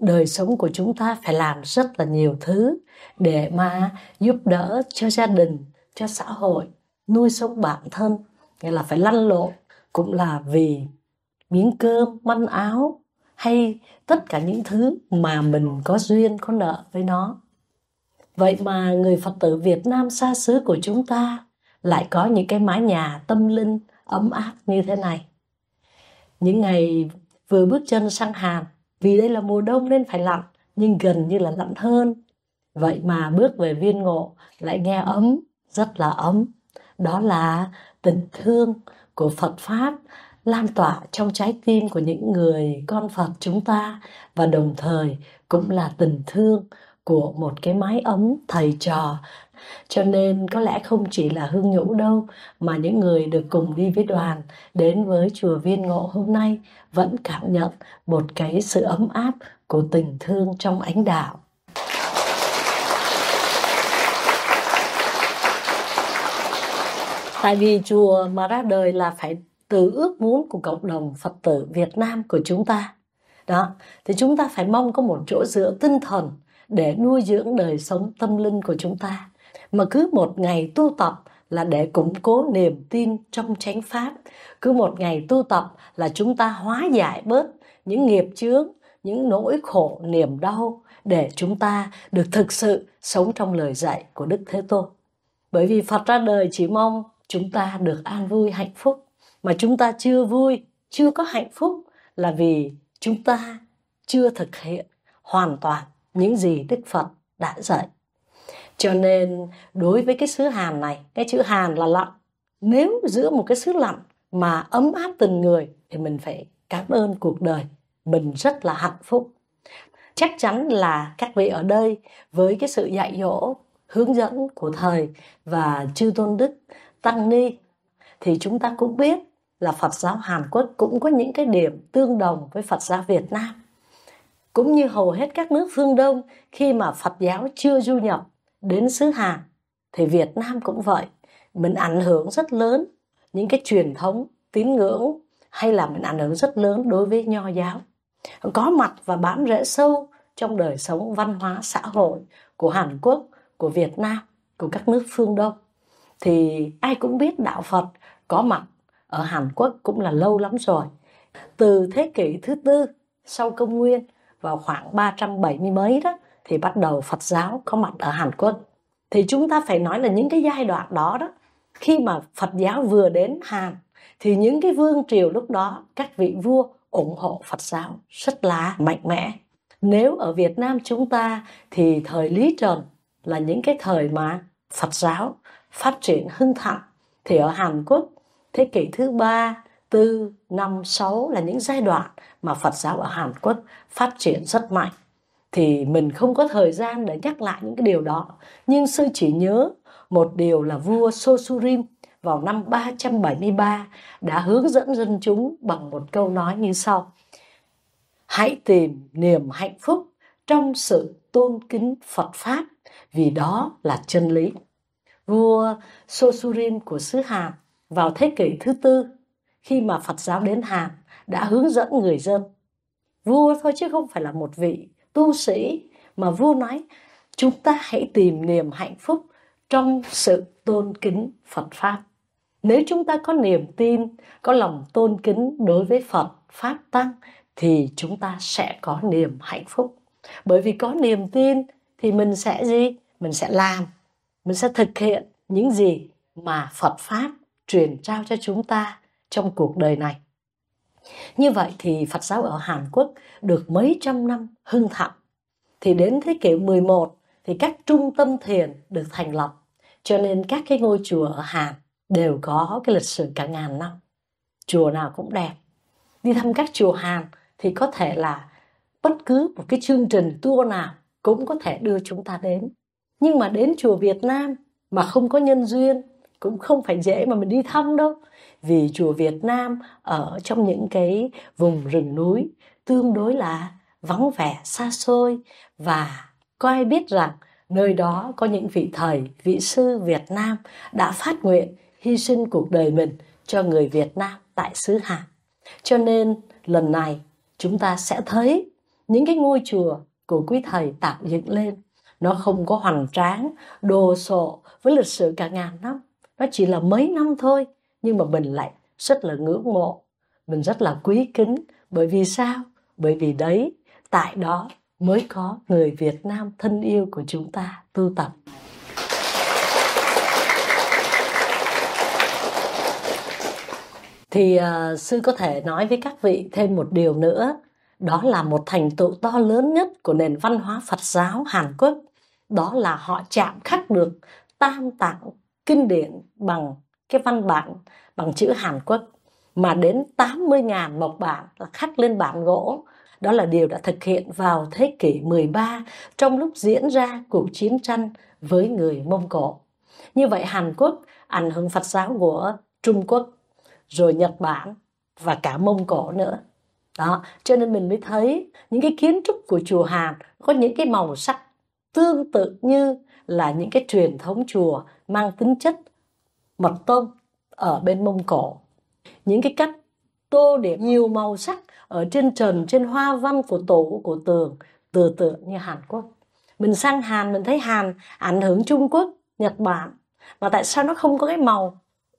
đời sống của chúng ta phải làm rất là nhiều thứ để mà giúp đỡ cho gia đình, cho xã hội, nuôi sống bản thân, nghĩa là phải lăn lộn cũng là vì miếng cơm, manh áo hay tất cả những thứ mà mình có duyên, có nợ với nó. Vậy mà người Phật tử Việt Nam xa xứ của chúng ta lại có những cái mái nhà tâm linh ấm áp như thế này. Những ngày vừa bước chân sang Hàn, vì đây là mùa đông nên phải lạnh, nhưng gần như là lạnh hơn. Vậy mà bước về Viên Ngộ lại nghe ấm, rất là ấm. Đó là tình thương của Phật Pháp lan tỏa trong trái tim của những người con Phật chúng ta, và đồng thời cũng là tình thương của một cái mái ấm thầy trò. Cho nên có lẽ không chỉ là Hương Nhũ đâu, mà những người được cùng đi với đoàn đến với chùa Viên Ngộ hôm nay vẫn cảm nhận một cái sự ấm áp của tình thương trong ánh đạo. Tại vì chùa mà ra đời là phải từ ước muốn của cộng đồng Phật tử Việt Nam của chúng ta. Đó, thì chúng ta phải mong có một chỗ dựa tinh thần để nuôi dưỡng đời sống tâm linh của chúng ta. Mà cứ một ngày tu tập là để củng cố niềm tin trong chánh pháp. Cứ một ngày tu tập là chúng ta hóa giải bớt những nghiệp chướng, những nỗi khổ, niềm đau, để chúng ta được thực sự sống trong lời dạy của Đức Thế Tôn. Bởi vì Phật ra đời chỉ mong chúng ta được an vui, hạnh phúc. Mà chúng ta chưa vui, chưa có hạnh phúc là vì chúng ta chưa thực hiện hoàn toàn những gì Đức Phật đã dạy. Cho nên đối với cái xứ Hàn này, cái chữ Hàn là lạnh. Nếu giữa một cái xứ lạnh mà ấm áp tình người thì mình phải cảm ơn cuộc đời. Mình rất là hạnh phúc. Chắc chắn là các vị ở đây với cái sự dạy dỗ, hướng dẫn của Thầy và Chư Tôn Đức, Tăng Ni, thì chúng ta cũng biết là Phật giáo Hàn Quốc cũng có những cái điểm tương đồng với Phật giáo Việt Nam. Cũng như hầu hết các nước phương Đông, khi mà Phật giáo chưa du nhập đến xứ Hàn, thì Việt Nam cũng vậy. Mình ảnh hưởng rất lớn những cái truyền thống tín ngưỡng, hay là mình ảnh hưởng rất lớn đối với Nho giáo, có mặt và bám rễ sâu trong đời sống văn hóa xã hội của Hàn Quốc, của Việt Nam, của các nước phương Đông. Thì ai cũng biết đạo Phật có mặt ở Hàn Quốc cũng là lâu lắm rồi. Từ thế kỷ thứ 4 sau công nguyên, vào khoảng 370 mấy đó, thì bắt đầu Phật giáo có mặt ở Hàn Quốc. Thì chúng ta phải nói là những cái giai đoạn đó đó, khi mà Phật giáo vừa đến Hàn, thì những cái vương triều lúc đó, các vị vua ủng hộ Phật giáo rất là mạnh mẽ. Nếu ở Việt Nam chúng ta thì thời Lý Trần là những cái thời mà Phật giáo phát triển hưng thịnh, thì ở Hàn Quốc thế kỷ thứ 3, 4, 5, 6 là những giai đoạn mà Phật giáo ở Hàn Quốc phát triển rất mạnh. Thì mình không có thời gian để nhắc lại những cái điều đó, nhưng sư chỉ nhớ một điều là vua Sosurim vào năm 373 đã hướng dẫn dân chúng bằng một câu nói như sau: hãy tìm niềm hạnh phúc trong sự tôn kính Phật Pháp, vì đó là chân lý. Vua Sosurim của xứ Hàn vào thế kỷ thứ 4, khi mà Phật giáo đến Hàn, đã hướng dẫn người dân. Vua thôi chứ không phải là một vị tu sĩ, mà vua nói chúng ta hãy tìm niềm hạnh phúc trong sự tôn kính Phật Pháp. Nếu chúng ta có niềm tin, có lòng tôn kính đối với Phật, Pháp, Tăng, thì chúng ta sẽ có niềm hạnh phúc. Bởi vì có niềm tin thì mình sẽ gì? Mình sẽ làm, mình sẽ thực hiện những gì mà Phật Pháp truyền trao cho chúng ta trong cuộc đời này. Như vậy thì Phật giáo ở Hàn Quốc được mấy trăm năm hưng thịnh. Thì đến thế kỷ 11 thì các trung tâm thiền được thành lập. Cho nên các cái ngôi chùa ở Hàn đều có cái lịch sử cả ngàn năm. Chùa nào cũng đẹp. Đi thăm các chùa Hàn thì có thể là bất cứ một cái chương trình tour nào cũng có thể đưa chúng ta đến. Nhưng mà đến chùa Việt Nam mà không có nhân duyên cũng không phải dễ mà mình đi thăm đâu. Vì chùa Việt Nam ở trong những cái vùng rừng núi tương đối là vắng vẻ, xa xôi, và có ai biết rằng nơi đó có những vị thầy, vị sư Việt Nam đã phát nguyện hy sinh cuộc đời mình cho người Việt Nam tại xứ Hàn. Cho nên lần này chúng ta sẽ thấy Những cái ngôi chùa của quý thầy tạo dựng lên, nó không có hoành tráng, đồ sộ với lịch sử cả ngàn năm. Nó chỉ là mấy năm thôi, nhưng mà mình lại rất là ngưỡng mộ, mình rất là quý kính. Bởi vì sao? Bởi vì đấy, tại đó mới có người Việt Nam thân yêu của chúng ta tu tập. Thì sư có thể nói với các vị thêm một điều nữa, đó là một thành tựu to lớn nhất của nền văn hóa Phật giáo Hàn Quốc, đó là họ chạm khắc được tam tạng kinh điển bằng cái văn bản bằng chữ Hàn Quốc, mà đến 80.000 mộc bản là khắc lên bản gỗ. Đó là điều đã thực hiện vào thế kỷ 13 trong lúc diễn ra cuộc chiến tranh với người Mông Cổ. Như vậy Hàn Quốc ảnh hưởng Phật giáo của Trung Quốc, rồi Nhật Bản và cả Mông Cổ nữa. Đó, cho nên mình mới thấy những cái kiến trúc của chùa Hàn có những cái màu sắc tương tự như là những cái truyền thống chùa mang tính chất mật tông ở bên Mông Cổ. Những cái cách tô điểm nhiều màu sắc ở trên trần, trên hoa văn của tủ, của tường, tương tự như Hàn Quốc. Mình sang Hàn, mình thấy Hàn ảnh hưởng Trung Quốc, Nhật Bản, mà tại sao nó không có cái màu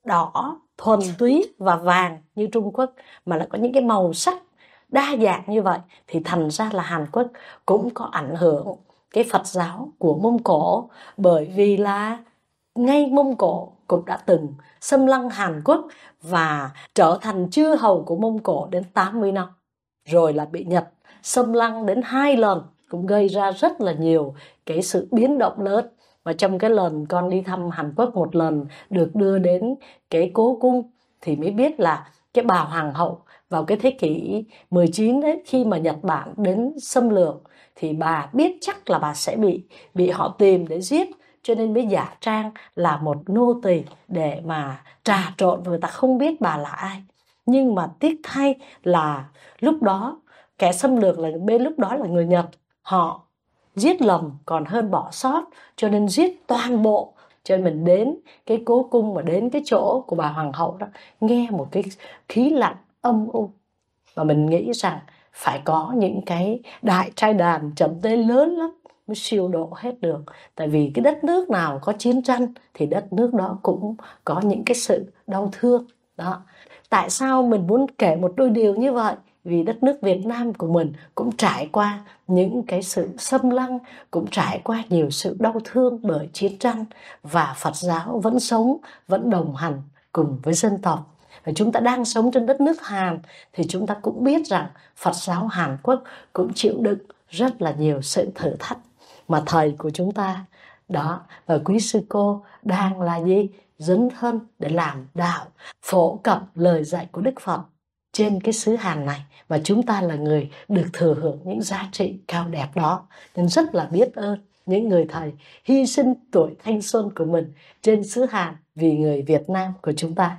đỏ thuần túy và vàng như Trung Quốc, mà lại có những cái màu sắc đa dạng như vậy? Thì thành ra là Hàn Quốc cũng có ảnh hưởng cái Phật giáo của Mông Cổ, bởi vì là ngay Mông Cổ cũng đã từng xâm lăng Hàn Quốc và trở thành chư hầu của Mông Cổ đến 80 năm. Rồi là bị Nhật xâm lăng đến 2 lần, cũng gây ra rất là nhiều cái sự biến động lớn. Và trong cái lần con đi thăm Hàn Quốc một lần, được đưa đến cái cố cung, thì mới biết là cái bà hoàng hậu vào cái thế kỷ 19 đấy, khi mà Nhật Bản đến xâm lược, thì bà biết chắc là bà sẽ bị họ tìm để giết, cho nên mới giả trang là một nô tỳ để mà trà trộn, người ta không biết bà là ai. Nhưng mà tiếc thay là lúc đó kẻ xâm lược là bên lúc đó là người Nhật, họ giết lầm còn hơn bỏ sót, cho nên giết toàn bộ. Cho nên mình đến cái cố cung, mà đến cái chỗ của bà hoàng hậu đó, nghe một cái khí lạnh âm u, và mình nghĩ rằng phải có những cái đại trai đàn trầm tế lớn lắm mới siêu độ hết được. Tại vì cái đất nước nào có chiến tranh thì đất nước đó cũng có những cái sự đau thương đó. Tại sao mình muốn kể một đôi điều như vậy? Vì đất nước Việt Nam của mình cũng trải qua những cái sự xâm lăng, cũng trải qua nhiều sự đau thương bởi chiến tranh, và Phật giáo vẫn sống, vẫn đồng hành cùng với dân tộc. Và chúng ta đang sống trên đất nước Hàn, thì chúng ta cũng biết rằng Phật giáo Hàn Quốc cũng chịu đựng rất là nhiều sự thử thách mà thầy của chúng ta đó và quý sư cô đang là gì? Dấn thân để làm đạo, phổ cập lời dạy của Đức Phật trên cái xứ Hàn này, và chúng ta là người được thừa hưởng những giá trị cao đẹp đó. Nên rất là biết ơn những người thầy hy sinh tuổi thanh xuân của mình trên xứ Hàn vì người Việt Nam của chúng ta.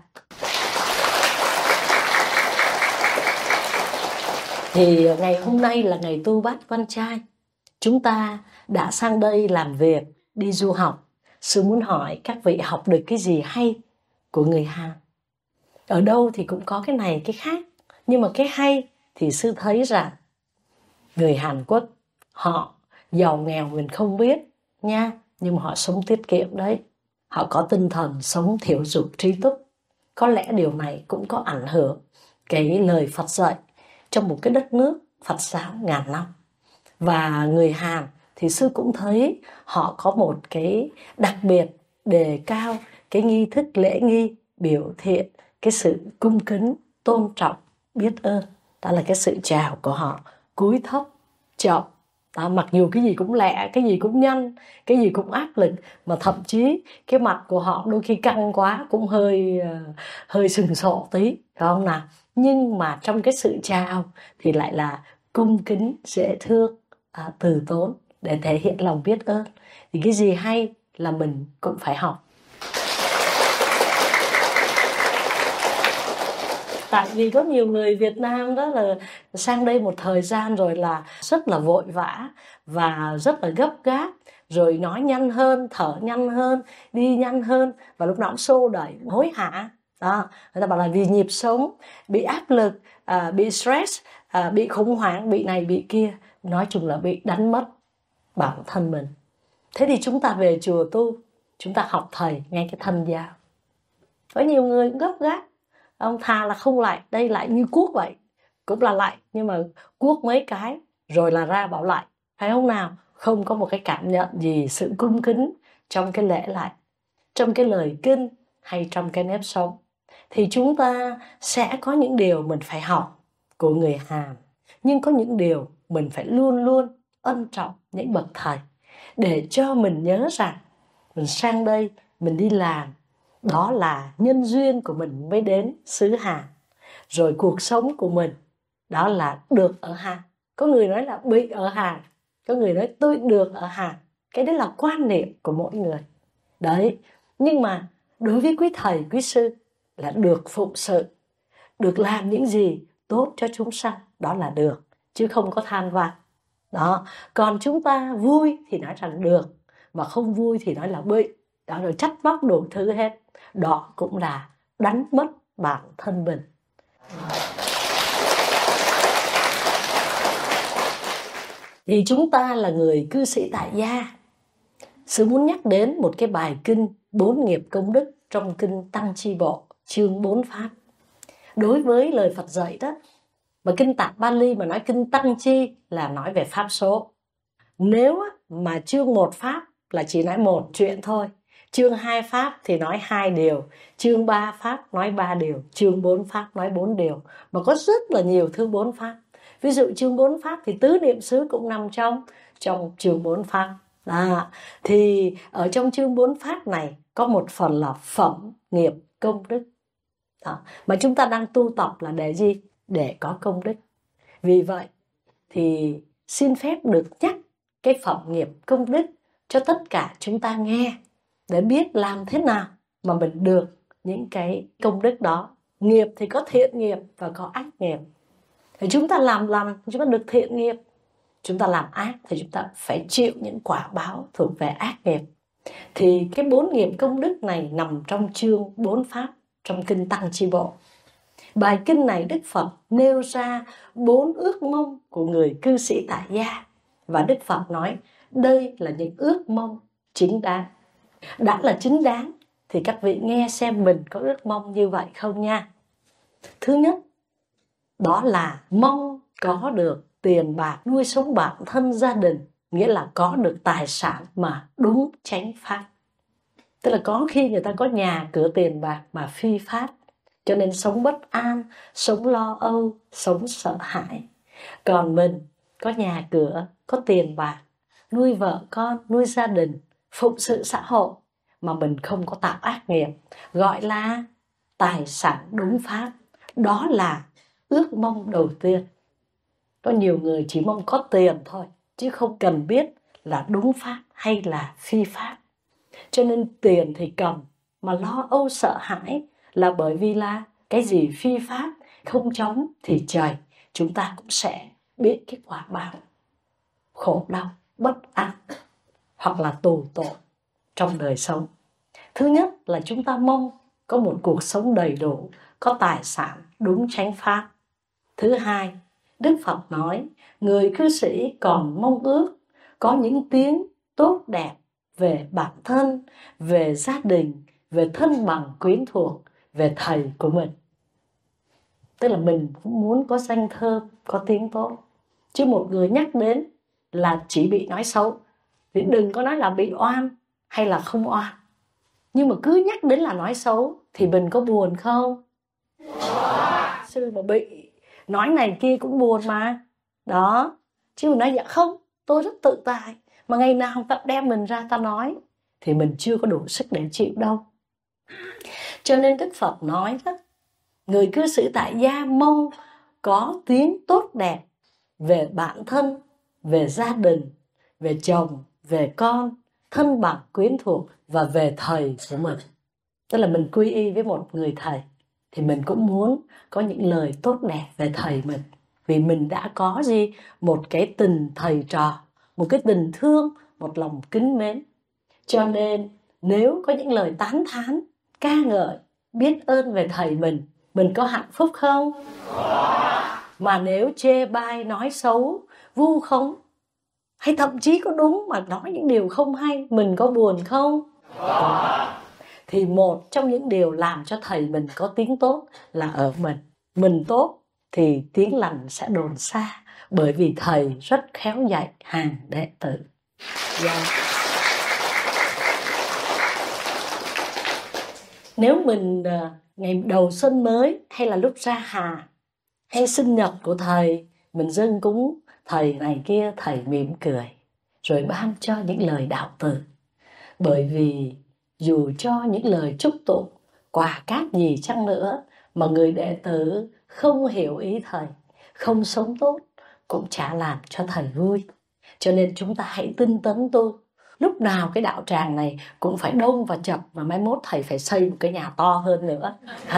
Thì ngày hôm nay là ngày tu Bát Quan Trai, chúng ta đã sang đây làm việc, đi du học. Sư muốn hỏi các vị học được cái gì hay của người Hàn? Ở đâu thì cũng có cái này cái khác, nhưng mà cái hay thì sư thấy rằng người Hàn Quốc họ giàu nghèo mình không biết nha, nhưng mà họ sống tiết kiệm đấy. Họ có tinh thần sống thiểu dục trí túc. Có lẽ điều này cũng có ảnh hưởng cái lời Phật dạy trong một cái đất nước Phật giáo ngàn năm. Và người Hàn thì sư cũng thấy họ có một cái đặc biệt đề cao cái nghi thức lễ nghi, biểu hiện cái sự cung kính, tôn trọng, biết ơn. Đó là cái sự chào của họ, cúi thấp, chậm. Đó, mặc dù cái gì cũng lẹ, cái gì cũng nhanh, cái gì cũng áp lực, mà thậm chí cái mặt của họ đôi khi căng quá cũng hơi sừng sộ tí, phải không nào? Nhưng mà trong cái sự chào thì lại là cung kính, dễ thương, từ tốn để thể hiện lòng biết ơn. Thì cái gì hay là mình cũng phải học. Tại vì có nhiều người Việt Nam đó là sang đây một thời gian rồi là rất là vội vã và rất là gấp gáp, rồi nói nhanh hơn, thở nhanh hơn, đi nhanh hơn, và lúc nào cũng xô đẩy, hối hả. Đó, người ta bảo là vì nhịp sống, bị áp lực, bị stress, bị khủng hoảng, bị này bị kia, nói chung là bị đánh mất bản thân mình. Thế thì chúng ta về chùa tu, chúng ta học thầy ngay cái thân giao. Có nhiều người cũng gấp gáp, ông thà là không lại, đây lại như cuốc vậy, cũng là lại, nhưng mà cuốc mấy cái rồi là ra bảo lại, phải không nào? Không có một cái cảm nhận gì sự cung kính trong cái lễ lại, trong cái lời kinh hay trong cái nếp sống. Thì chúng ta sẽ có những điều mình phải học của người Hàn, nhưng có những điều mình phải luôn luôn ân trọng những bậc thầy, để cho mình nhớ rằng mình sang đây, mình đi làm, đó là nhân duyên của mình mới đến xứ Hàn. Rồi cuộc sống của mình đó là được ở Hàn. Có người nói là bị ở Hàn, có người nói tôi được ở Hàn. Cái đấy là quan niệm của mỗi người. Đấy, nhưng mà đối với quý thầy, quý sư là được phụng sự, được làm những gì tốt cho chúng sanh, đó là được, chứ không có than vãn. Đó, còn chúng ta vui thì nói rằng được, mà không vui thì nói là bị. Đó, rồi trách móc đủ thứ hết. Đó cũng là đánh mất bản thân mình. Thì chúng ta là người cư sĩ tại gia. Sư muốn nhắc đến một cái bài kinh 4 nghiệp công đức trong kinh Tăng Chi Bộ, chương 4 Pháp. Đối với lời Phật dạy đó, mà kinh Tạng Bali mà nói kinh Tăng Chi là nói về pháp số. Nếu mà chương 1 Pháp là chỉ nói một chuyện thôi, chương 2 Pháp thì nói 2 điều, chương 3 Pháp nói 3 điều, chương 4 Pháp nói 4 điều, mà có rất là nhiều thứ 4 Pháp. Ví dụ chương 4 Pháp thì tứ niệm xứ cũng nằm trong chương 4 Pháp. Thì ở trong chương 4 Pháp này có một phần là phẩm nghiệp công đức. Đó. Mà chúng ta đang tu tập là để gì? Để có công đức. Vì vậy thì xin phép được nhắc cái phẩm nghiệp công đức cho tất cả chúng ta nghe, để biết làm thế nào mà mình được những cái công đức đó. Nghiệp thì có thiện nghiệp và có ác nghiệp. Thì chúng ta làm chúng ta được thiện nghiệp, chúng ta làm ác thì chúng ta phải chịu những quả báo thuộc về ác nghiệp. Thì cái 4 nghiệp công đức này nằm trong chương 4 Pháp trong kinh Tăng Chi Bộ. Bài kinh này Đức Phật nêu ra 4 ước mong của người cư sĩ tại gia. Và Đức Phật nói đây là những ước mong chính đáng. Đã là chính đáng thì các vị nghe xem mình có ước mong như vậy không nha. Thứ nhất, đó là mong có được tiền bạc nuôi sống bản thân gia đình, nghĩa là có được tài sản mà đúng chánh pháp. Tức là có khi người ta có nhà cửa tiền bạc mà phi pháp, cho nên sống bất an, sống lo âu, sống sợ hãi. Còn mình có nhà cửa, có tiền bạc, nuôi vợ con, nuôi gia đình, phụng sự xã hội, mà mình không có tạo ác nghiệp, gọi là tài sản đúng pháp. Đó là ước mong đầu tiên. Có nhiều người chỉ mong có tiền thôi, chứ không cần biết là đúng pháp hay là phi pháp. Cho nên tiền thì cầm, mà lo âu sợ hãi là bởi vì là cái gì phi pháp, không chống thì trời, chúng ta cũng sẽ biết cái quả báo khổ đau, bất an hoặc là tù tội trong đời sống. Thứ nhất là chúng ta mong có một cuộc sống đầy đủ, có tài sản đúng chánh pháp. Thứ hai, Đức Phật nói người cư sĩ còn mong ước có những tiếng tốt đẹp về bản thân, về gia đình, về thân bằng quyến thuộc, về thầy của mình. Tức là mình cũng muốn có danh thơm, có tiếng tốt. Chứ một người nhắc đến là chỉ bị nói xấu. Thì đừng có nói là bị oan hay là không oan. Nhưng mà cứ nhắc đến là nói xấu thì mình có buồn không? Sư mà bị nói này kia cũng buồn mà. Đó. Chứ mình nói dạ không, tôi rất tự tại. Mà ngày nào ta đem mình ra ta nói thì mình chưa có đủ sức để chịu đâu. Cho nên Đức Phật nói đó, người cư sĩ tại gia mong có tiếng tốt đẹp về bản thân, về gia đình, về chồng, về con, thân bằng quyến thuộc và về thầy của mình. Tức là mình quy y với một người thầy thì mình cũng muốn có những lời tốt đẹp về thầy mình. Vì mình đã có gì? Một cái tình thầy trò, một cái tình thương, một lòng kính mến. Cho nên nếu có những lời tán thán, ca ngợi, biết ơn về thầy mình có hạnh phúc không? Mà nếu chê bai, nói xấu, vu khống, hay thậm chí có đúng mà nói những điều không hay, mình có buồn không? Thì một trong những điều làm cho thầy mình có tiếng tốt là ở mình tốt thì tiếng lành sẽ đồn xa, bởi vì thầy rất khéo dạy hàng đệ tử. Nếu mình ngày đầu xuân mới, hay là lúc ra hà, hay sinh nhật của thầy, mình dâng cúng thầy này kia, thầy mỉm cười rồi ban cho những lời đạo từ. Bởi vì dù cho những lời chúc tụng, quà cáp gì chăng nữa, mà người đệ tử không hiểu ý thầy, không sống tốt, cũng chả làm cho thầy vui. Cho nên chúng ta hãy tinh tấn tu. Lúc nào cái đạo tràng này cũng phải đông và chật, mà mai mốt thầy phải xây một cái nhà to hơn nữa.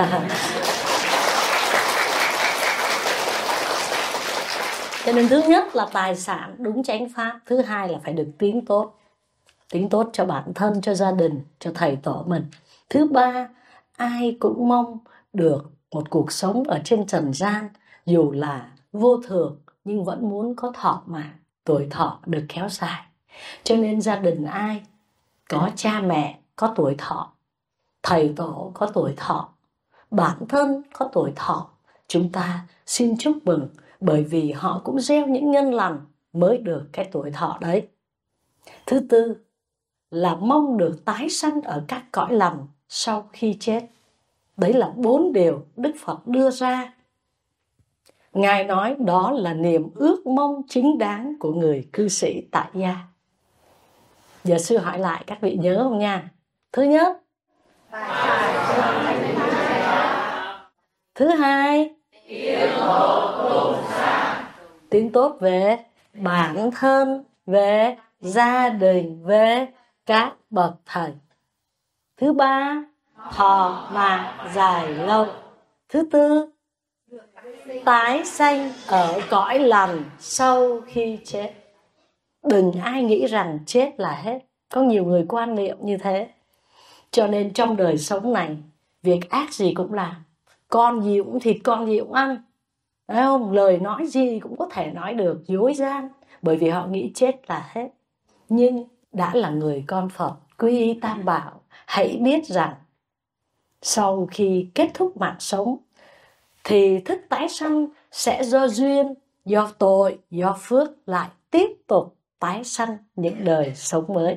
Cho nên thứ nhất là tài sản đúng chánh pháp, thứ hai là phải được tiếng tốt. Tiếng tốt cho bản thân, cho gia đình, cho thầy tổ mình. Thứ ba, ai cũng mong được một cuộc sống ở trên trần gian, dù là vô thường, nhưng vẫn muốn có thọ mạng, tuổi thọ được kéo dài. Cho nên gia đình ai có cha mẹ có tuổi thọ, thầy tổ có tuổi thọ, bản thân có tuổi thọ, chúng ta xin chúc mừng, bởi vì họ cũng gieo những nhân lành mới được cái tuổi thọ đấy. Thứ tư là mong được tái sanh ở các cõi lành sau khi chết. Đấy là 4 điều Đức Phật đưa ra. Ngài nói đó là niềm ước mong chính đáng của người cư sĩ tại gia. Giờ sư hỏi lại các vị nhớ không nha? Thứ nhất, thứ hai, tiếng tốt về bản thân, về gia đình, về các bậc thầy. Thứ ba, thọ mạng dài lâu. Thứ tư, tái sanh ở cõi lành sau khi chết. Đừng ai nghĩ rằng chết là hết. Có nhiều người quan niệm như thế. Cho nên trong đời sống này, việc ác gì cũng làm, con gì cũng thịt, con gì cũng ăn, phải không? Lời nói gì cũng có thể nói được, dối gian, bởi vì họ nghĩ chết là hết. Nhưng đã là người con Phật, quy y Tam Bảo, hãy biết rằng sau khi kết thúc mạng sống thì thức tái sanh sẽ do duyên, do tội, do phước lại tiếp tục tái sanh những đời sống mới.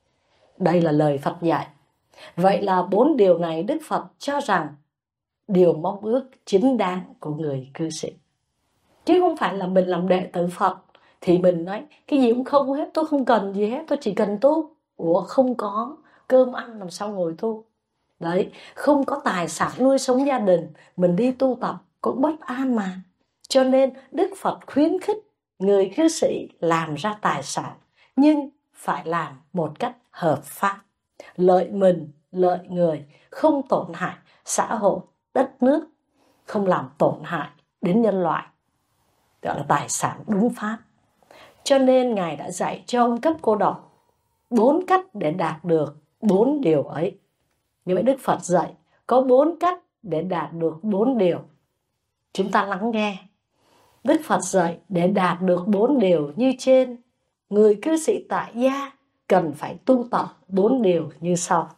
Đây là lời Phật dạy. Vậy là 4 điều này Đức Phật cho rằng điều mong ước chính đáng của người cư sĩ. Chứ không phải là mình làm đệ tử Phật thì mình nói cái gì cũng không hết, tôi không cần gì hết, tôi chỉ cần tu. Ủa, không có cơm ăn làm sao ngồi tu? Đấy, không có tài sản nuôi sống gia đình, mình đi tu tập cũng bất an mà. Cho nên Đức Phật khuyến khích người cư sĩ làm ra tài sản, nhưng phải làm một cách hợp pháp, lợi mình, lợi người, không tổn hại xã hội, đất nước, không làm tổn hại đến nhân loại. Đó là tài sản đúng pháp. Cho nên Ngài đã dạy cho ông Cấp Cô Độc 4 cách để đạt được 4 điều ấy. Như vậy Đức Phật dạy có 4 cách để đạt được 4 điều. Chúng ta lắng nghe. Đức Phật dạy để đạt được 4 điều như trên, người cư sĩ tại gia cần phải tu tập 4 điều như sau.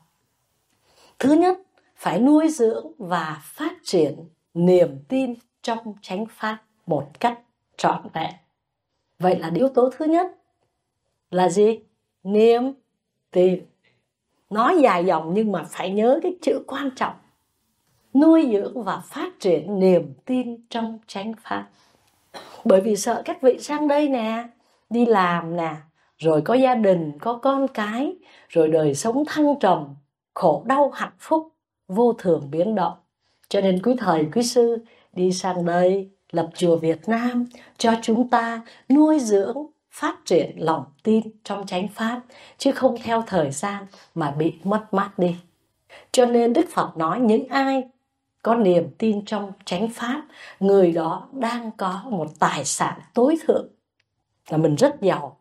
Thứ nhất, phải nuôi dưỡng và phát triển niềm tin trong chánh pháp một cách trọn vẹn. Vậy là yếu tố thứ nhất là gì? Niềm tin. Nói dài dòng nhưng mà phải nhớ cái chữ quan trọng. Nuôi dưỡng và phát triển niềm tin trong chánh pháp. Bởi vì sợ các vị sang đây nè, đi làm nè, rồi có gia đình, có con cái, rồi đời sống thăng trầm, khổ đau hạnh phúc, vô thường biến động. Cho nên quý thầy, quý sư đi sang đây lập chùa Việt Nam cho chúng ta nuôi dưỡng, phát triển lòng tin trong chánh pháp, chứ không theo thời gian mà bị mất mát đi. Cho nên Đức Phật nói những ai có niềm tin trong chánh pháp, người đó đang có một tài sản tối thượng, là mình rất giàu.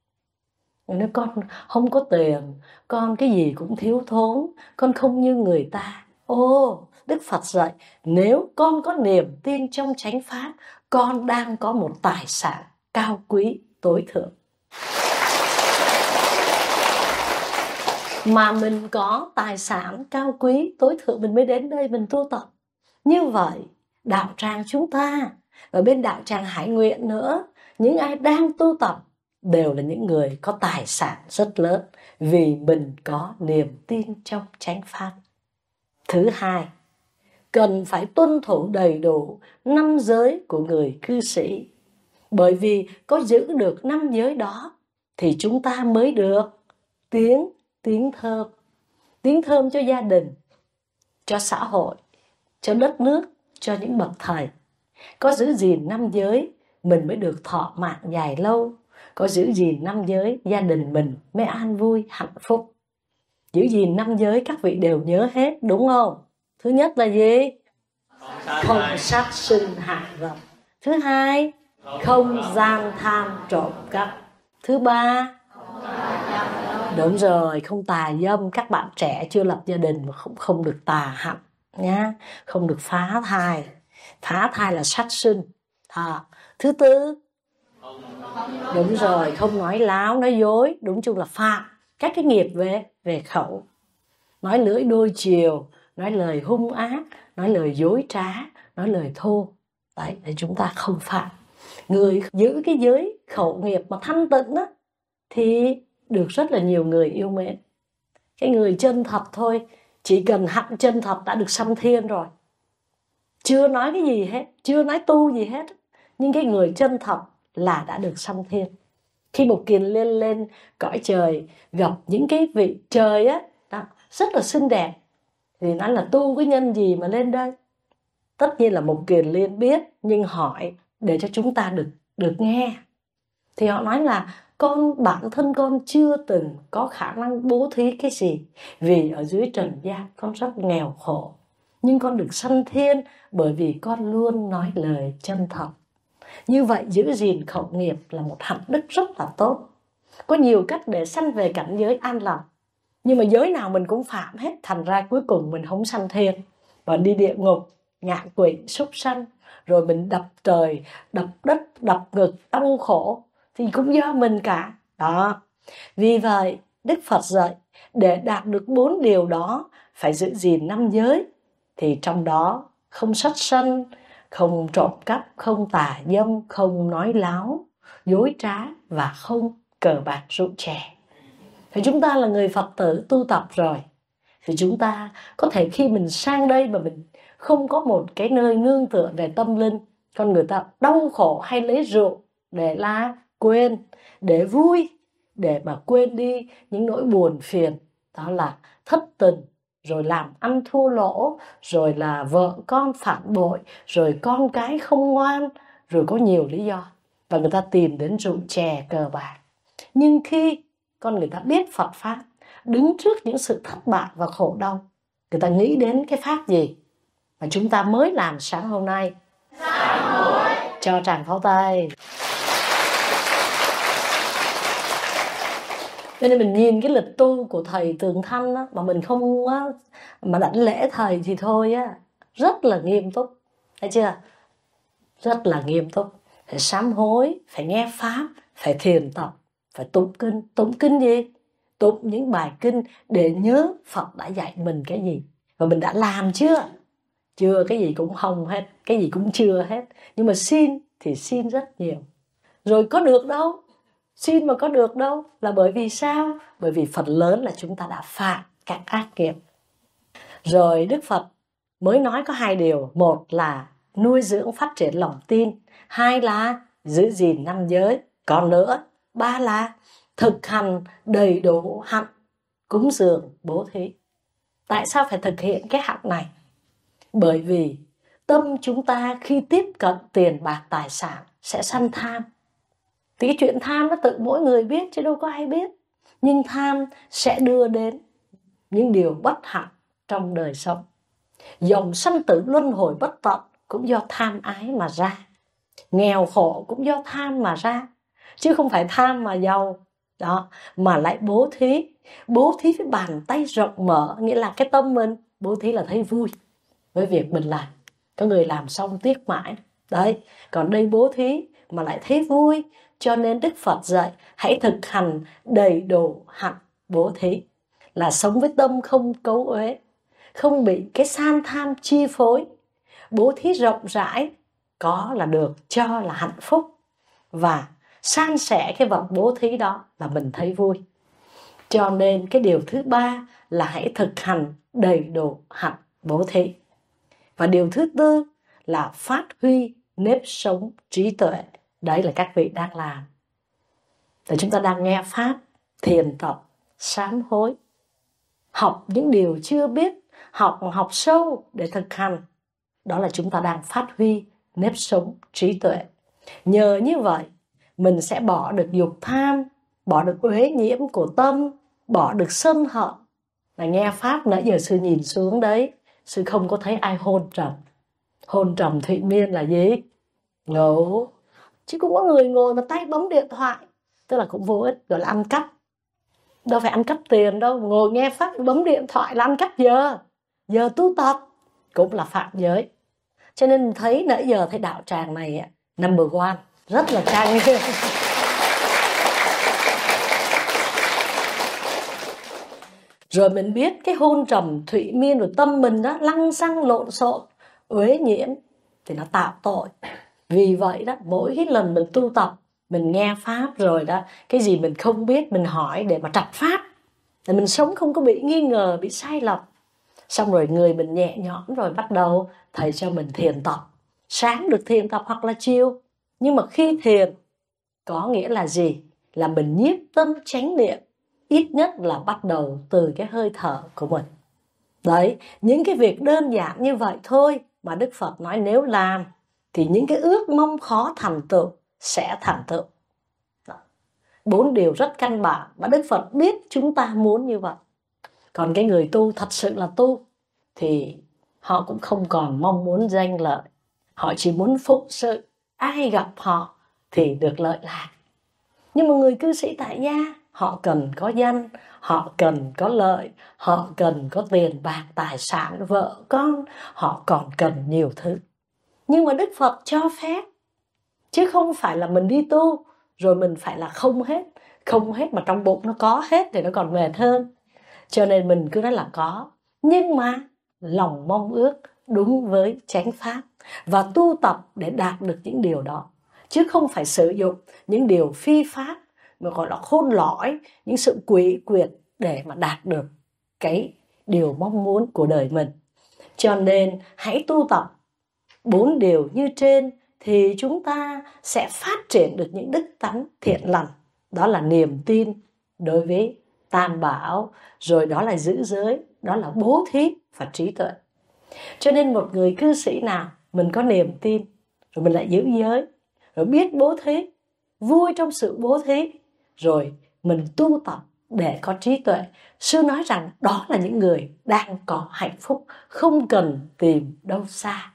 Nếu con không có tiền, con cái gì cũng thiếu thốn, con không như người ta, Đức Phật dạy, nếu con có niềm tin trong chánh pháp, con đang có một tài sản cao quý tối thượng. Mà mình có tài sản cao quý tối thượng mình mới đến đây mình tu tập. Như vậy, đạo tràng chúng ta, ở bên đạo tràng Hải Nguyện nữa, những ai đang tu tập đều là những người có tài sản rất lớn vì mình có niềm tin trong chánh pháp. Thứ hai, cần phải tuân thủ đầy đủ 5 giới của người cư sĩ. Bởi vì có giữ được 5 giới đó thì chúng ta mới được tiếng thơm. Tiếng thơm cho gia đình, cho xã hội, cho đất nước, cho những bậc thầy. Có giữ gìn 5 giới, mình mới được thọ mạng dài lâu. Có giữ gìn 5 giới, gia đình mình mới an vui, hạnh phúc. Giữ gìn 5 giới các vị đều nhớ hết, đúng không? Thứ nhất là gì? Không sát sinh hại vật. Thứ hai, không gian tham trộm cắp. Thứ ba, đúng rồi, không tà dâm. Các bạn trẻ chưa lập gia đình mà không được tà hạnh nhá, không được phá thai. Phá thai là sát sinh. Thứ tư, đúng rồi, không nói láo, nói dối, đúng chung là phạm các cái nghiệp về khẩu. Nói lưỡi đôi chiều, nói lời hung ác, nói lời dối trá, nói lời thô. Đấy, để chúng ta không phạm. Người giữ cái giới khẩu nghiệp mà thanh tịnh á, thì được rất là nhiều người yêu mến. Cái người chân thật thôi, chỉ cần hạnh chân thật đã được sanh thiên rồi. Chưa nói cái gì hết, chưa nói tu gì hết, nhưng cái người chân thật là đã được sanh thiên. Khi một kiền liên lên cõi trời gặp những cái vị trời á, rất là xinh đẹp, thì nói là tu cái nhân gì mà lên đây? Tất nhiên là một kiền liên biết, nhưng hỏi để cho chúng ta được nghe. Thì họ nói là bản thân con chưa từng có khả năng bố thí cái gì, vì ở dưới trần gian con rất nghèo khổ. Nhưng con được sanh thiên bởi vì con luôn nói lời chân thật. Như vậy giữ gìn khẩu nghiệp là một hạnh đức rất là tốt. Có nhiều cách để sanh về cảnh giới an lành, nhưng mà giới nào mình cũng phạm hết, thành ra cuối cùng mình không sanh thiên và đi địa ngục, ngạ quỷ, súc sanh, rồi mình đập trời, đập đất, đập ngực, đau khổ thì cũng do mình cả. Đó. Vì vậy Đức Phật dạy để đạt được 4 điều đó phải giữ gìn 5 giới, thì trong đó không sát sanh, không trộm cắp, không tà dâm, không nói láo, dối trá và không cờ bạc rượu chè. Thì chúng ta là người Phật tử tu tập rồi, thì chúng ta có thể khi mình sang đây mà mình không có một cái nơi nương tựa về tâm linh, con người ta đau khổ hay lấy rượu để là quên, để vui, để mà quên đi những nỗi buồn phiền, đó là thất tình, rồi làm ăn thua lỗ, rồi là vợ con phản bội, rồi con cái không ngoan, rồi có nhiều lý do, và người ta tìm đến rượu chè cờ bạc. Nhưng khi con người ta biết Phật Pháp, đứng trước những sự thất bại và khổ đau, người ta nghĩ đến cái Pháp gì mà chúng ta mới làm sáng hôm nay? Cho tràng pháo tay. Cho nên mình nhìn cái lịch tu của thầy Tường Thanh á, mà mình không á, mà đảnh lễ thầy thì thôi á, rất là nghiêm túc, thấy chưa? Rất là nghiêm túc, phải sám hối, phải nghe pháp, phải thiền tập, phải tụng kinh. Tụng kinh gì? Tụng những bài kinh để nhớ Phật đã dạy mình cái gì, và mình đã làm chưa? Chưa, cái gì cũng không hết, cái gì cũng chưa hết. Nhưng mà xin thì xin rất nhiều. Rồi có được đâu? Xin mà có được đâu? Là bởi vì sao? Bởi vì phần lớn là chúng ta đã phạm các ác nghiệp. Rồi Đức Phật mới nói có 2 điều. Một là nuôi dưỡng phát triển lòng tin. 2 là giữ gìn 5 giới. Còn nữa, 3 là thực hành đầy đủ hạnh cúng dường bố thí. Tại sao phải thực hiện cái hạnh này? Bởi vì tâm chúng ta khi tiếp cận tiền bạc tài sản sẽ sanh tham. Thì cái chuyện tham nó tự mỗi người biết chứ đâu có ai biết. Nhưng tham sẽ đưa đến những điều bất hạnh trong đời sống. Dòng sanh tử luân hồi bất tận cũng do tham ái mà ra. Nghèo khổ cũng do tham mà ra, chứ không phải tham mà giàu. Đó, mà lại bố thí. Bố thí với bàn tay rộng mở, nghĩa là cái tâm mình bố thí là thấy vui. với việc mình làm. Có người làm xong tiếc mãi. Đấy, còn đây bố thí mà lại thấy vui. Cho nên Đức Phật dạy hãy thực hành đầy đủ hạnh bố thí, là sống với tâm không cấu uế, không bị cái san tham chi phối. Bố thí rộng rãi, có là được, cho là hạnh phúc. Và san sẻ cái vật bố thí đó là mình thấy vui. Cho nên cái điều thứ ba là hãy thực hành đầy đủ hạnh bố thí. Và điều thứ tư là phát huy nếp sống trí tuệ. Đấy là các vị đang làm. Thì chúng ta đang nghe Pháp, thiền tập, sám hối, học những điều chưa biết, học sâu để thực hành. Đó là chúng ta đang phát huy nếp sống trí tuệ. Nhờ như vậy, mình sẽ bỏ được dục tham, bỏ được uế nhiễm của tâm, bỏ được sân hận. Là nghe Pháp nãy giờ sư nhìn xuống đấy, sư không có thấy ai hôn trầm. Hôn trầm Thụy Miên là gì? Ngủ. Chứ cũng có người ngồi mà tay bấm điện thoại, tức là cũng vô ích, gọi là ăn cắp. Đâu phải ăn cắp tiền đâu, ngồi nghe Pháp bấm điện thoại là ăn cắp giờ. Giờ tu tập cũng là phạm giới. Cho nên thấy nãy giờ thấy đạo tràng này number one, rất là trang nghiêm. Rồi mình biết cái hôn trầm Thụy Miên của tâm mình đó lăng xăng lộn xộn, uế nhiễm thì nó tạo tội. Vì vậy đó, mỗi cái lần mình tu tập, mình nghe Pháp rồi đó, cái gì mình không biết mình hỏi để mà trạch Pháp, để mình sống không có bị nghi ngờ, bị sai lầm. Xong rồi người mình nhẹ nhõm rồi, bắt đầu thầy cho mình thiền tập. Sáng được thiền tập hoặc là chiều. Nhưng mà khi thiền có nghĩa là gì? Là mình nhiếp tâm chánh niệm, ít nhất là bắt đầu từ cái hơi thở của mình. Đấy, những cái việc đơn giản như vậy thôi mà Đức Phật nói nếu làm thì những cái ước mong khó thành tựu sẽ thành tựu. 4 điều rất căn bản và Đức Phật biết chúng ta muốn như vậy. Còn cái người tu thật sự là tu thì họ cũng không còn mong muốn danh lợi. Họ chỉ muốn phụng sự, ai gặp họ thì được lợi lạc. Nhưng mà người cư sĩ tại gia, họ cần có danh, họ cần có lợi, họ cần có tiền bạc, tài sản, vợ con, họ còn cần nhiều thứ. Nhưng mà Đức Phật cho phép, chứ không phải là mình đi tu rồi mình phải là không hết mà trong bụng nó có hết thì nó còn mệt hơn. Cho nên mình cứ nói là có, nhưng mà lòng mong ước đúng với chánh pháp và tu tập để đạt được những điều đó, chứ không phải sử dụng những điều phi pháp mà gọi là khôn lỏi, những sự quỷ quyệt để mà đạt được cái điều mong muốn của đời mình. Cho nên hãy tu tập 4 điều như trên thì chúng ta sẽ phát triển được những đức tánh thiện lành. Đó là niềm tin đối với Tam Bảo, rồi đó là giữ giới, đó là bố thí và trí tuệ. Cho nên một người cư sĩ nào mình có niềm tin, rồi mình lại giữ giới, rồi biết bố thí, vui trong sự bố thí, rồi mình tu tập để có trí tuệ. Sư nói rằng đó là những người đang có hạnh phúc, không cần tìm đâu xa.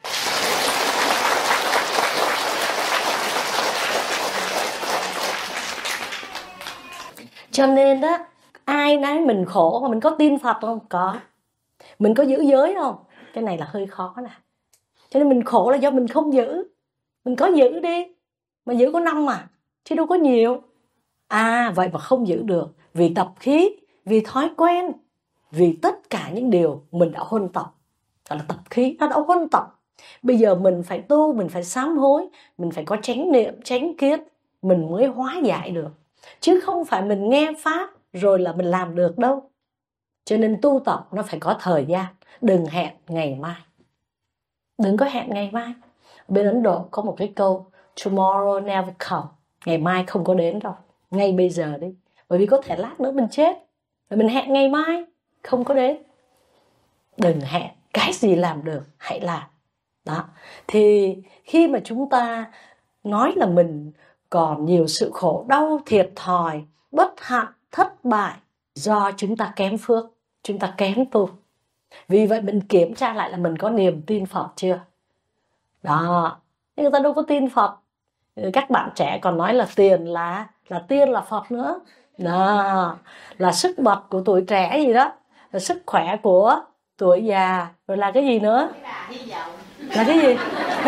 Cho nên đó, ai nói mình khổ mà mình có tin Phật không? Có. Mình có giữ giới không? Cái này là hơi khó nè. Cho nên mình khổ là do mình không giữ. Mình có giữ đi, mà giữ có 5 mà, chứ đâu có nhiều. Vậy mà không giữ được vì tập khí, vì thói quen, vì tất cả những điều mình đã huân tập. Đó là tập khí, nó đã huân tập. Bây giờ mình phải tu, mình phải sám hối, mình phải có chánh niệm, chánh kiến, mình mới hóa giải được. Chứ không phải mình nghe Pháp rồi là mình làm được đâu. Cho nên tu tập nó phải có thời gian. Đừng hẹn ngày mai. Đừng có hẹn ngày mai. Bên Ấn Độ có một cái câu tomorrow never come. Ngày mai không có đến đâu. Ngay bây giờ đi. Bởi vì có thể lát nữa mình chết. Rồi mình hẹn ngày mai không có đến. Đừng hẹn. Cái gì làm được hãy làm. Đó. Thì khi mà chúng ta nói là mình còn nhiều sự khổ đau, thiệt thòi, bất hạnh, thất bại do chúng ta kém phước, chúng ta kém tu. Vì vậy mình kiểm tra lại là mình có niềm tin Phật chưa. Đó. Nhưng người ta đâu có tin Phật. Các bạn trẻ còn nói là tiền là tiên là Phật nữa. Đó. Là sức bật của tuổi trẻ gì đó, là sức khỏe của tuổi già, rồi là cái gì nữa? Là cái gì?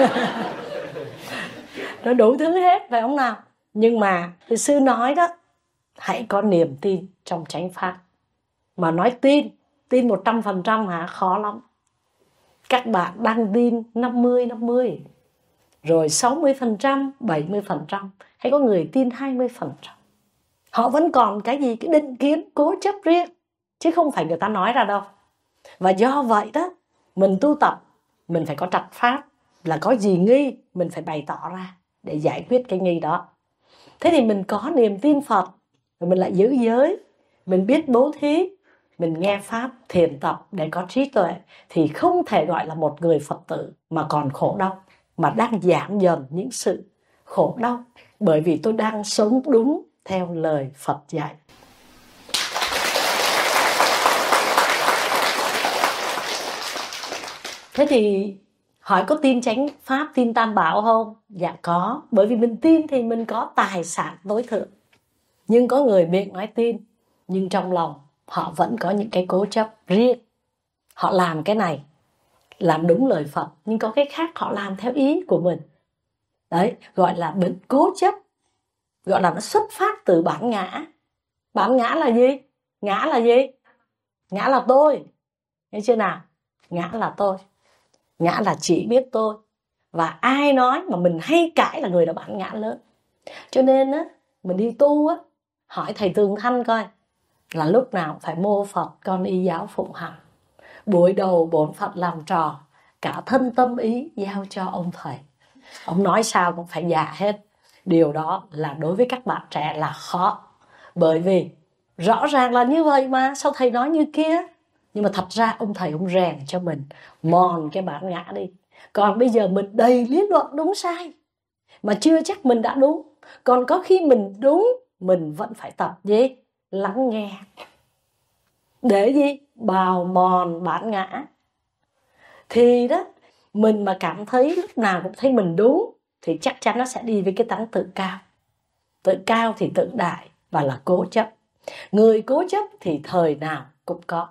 Nó đủ thứ hết, phải không nào? Nhưng mà thì sư nói đó, hãy có niềm tin trong chánh pháp. Mà nói tin 100% hả? Khó lắm. Các bạn đang tin 50-50, rồi 60%, 70%, hay có người tin 20%. Họ vẫn còn cái gì? Cái định kiến cố chấp riêng, chứ không phải người ta nói ra đâu. Và do vậy đó, mình tu tập, mình phải có trật pháp, là có gì nghi mình phải bày tỏ ra để giải quyết cái nghi đó. Thế thì mình có niềm tin Phật, rồi mình lại giữ giới, mình biết bố thí, mình nghe pháp, thiền tập để có trí tuệ, thì không thể gọi là một người Phật tử mà còn khổ đau, mà đang giảm dần những sự khổ đau, bởi vì tôi đang sống đúng theo lời Phật dạy. Thế thì hỏi có tin chánh pháp, tin tam bảo không? Dạ có, bởi vì mình tin thì mình có tài sản tối thượng. Nhưng có người miệng nói tin, nhưng trong lòng họ vẫn có những cái cố chấp riêng. Họ làm cái này, làm đúng lời Phật, nhưng có cái khác họ làm theo ý của mình. Đấy, gọi là bệnh cố chấp, gọi là nó xuất phát từ bản ngã. Bản ngã là gì? Ngã là gì? Ngã là tôi. Nghe chưa nào? Ngã là tôi. Ngã là chỉ biết tôi. Và ai nói mà mình hay cãi là người đó bản ngã lớn. Cho nên á, mình đi tu á, hỏi thầy Tường Thanh coi, là lúc nào phải mô Phật con y giáo phụng hành. Buổi đầu bổn Phật làm trò, cả thân tâm ý giao cho ông thầy. Ông nói sao cũng phải dạ hết. Điều đó là đối với các bạn trẻ là khó. Bởi vì rõ ràng là như vậy mà, sao thầy nói như kia? Nhưng mà thật ra ông thầy ông rèn cho mình mòn cái bản ngã đi. Còn bây giờ mình đầy lý luận đúng sai, mà chưa chắc mình đã đúng. Còn có khi mình đúng, mình vẫn phải tập gì? Lắng nghe. Để gì? Bào mòn bản ngã. Thì đó, mình mà cảm thấy lúc nào cũng thấy mình đúng, thì chắc chắn nó sẽ đi với cái tánh tự cao. Tự cao thì tự đại và là cố chấp. Người cố chấp thì thời nào cũng có.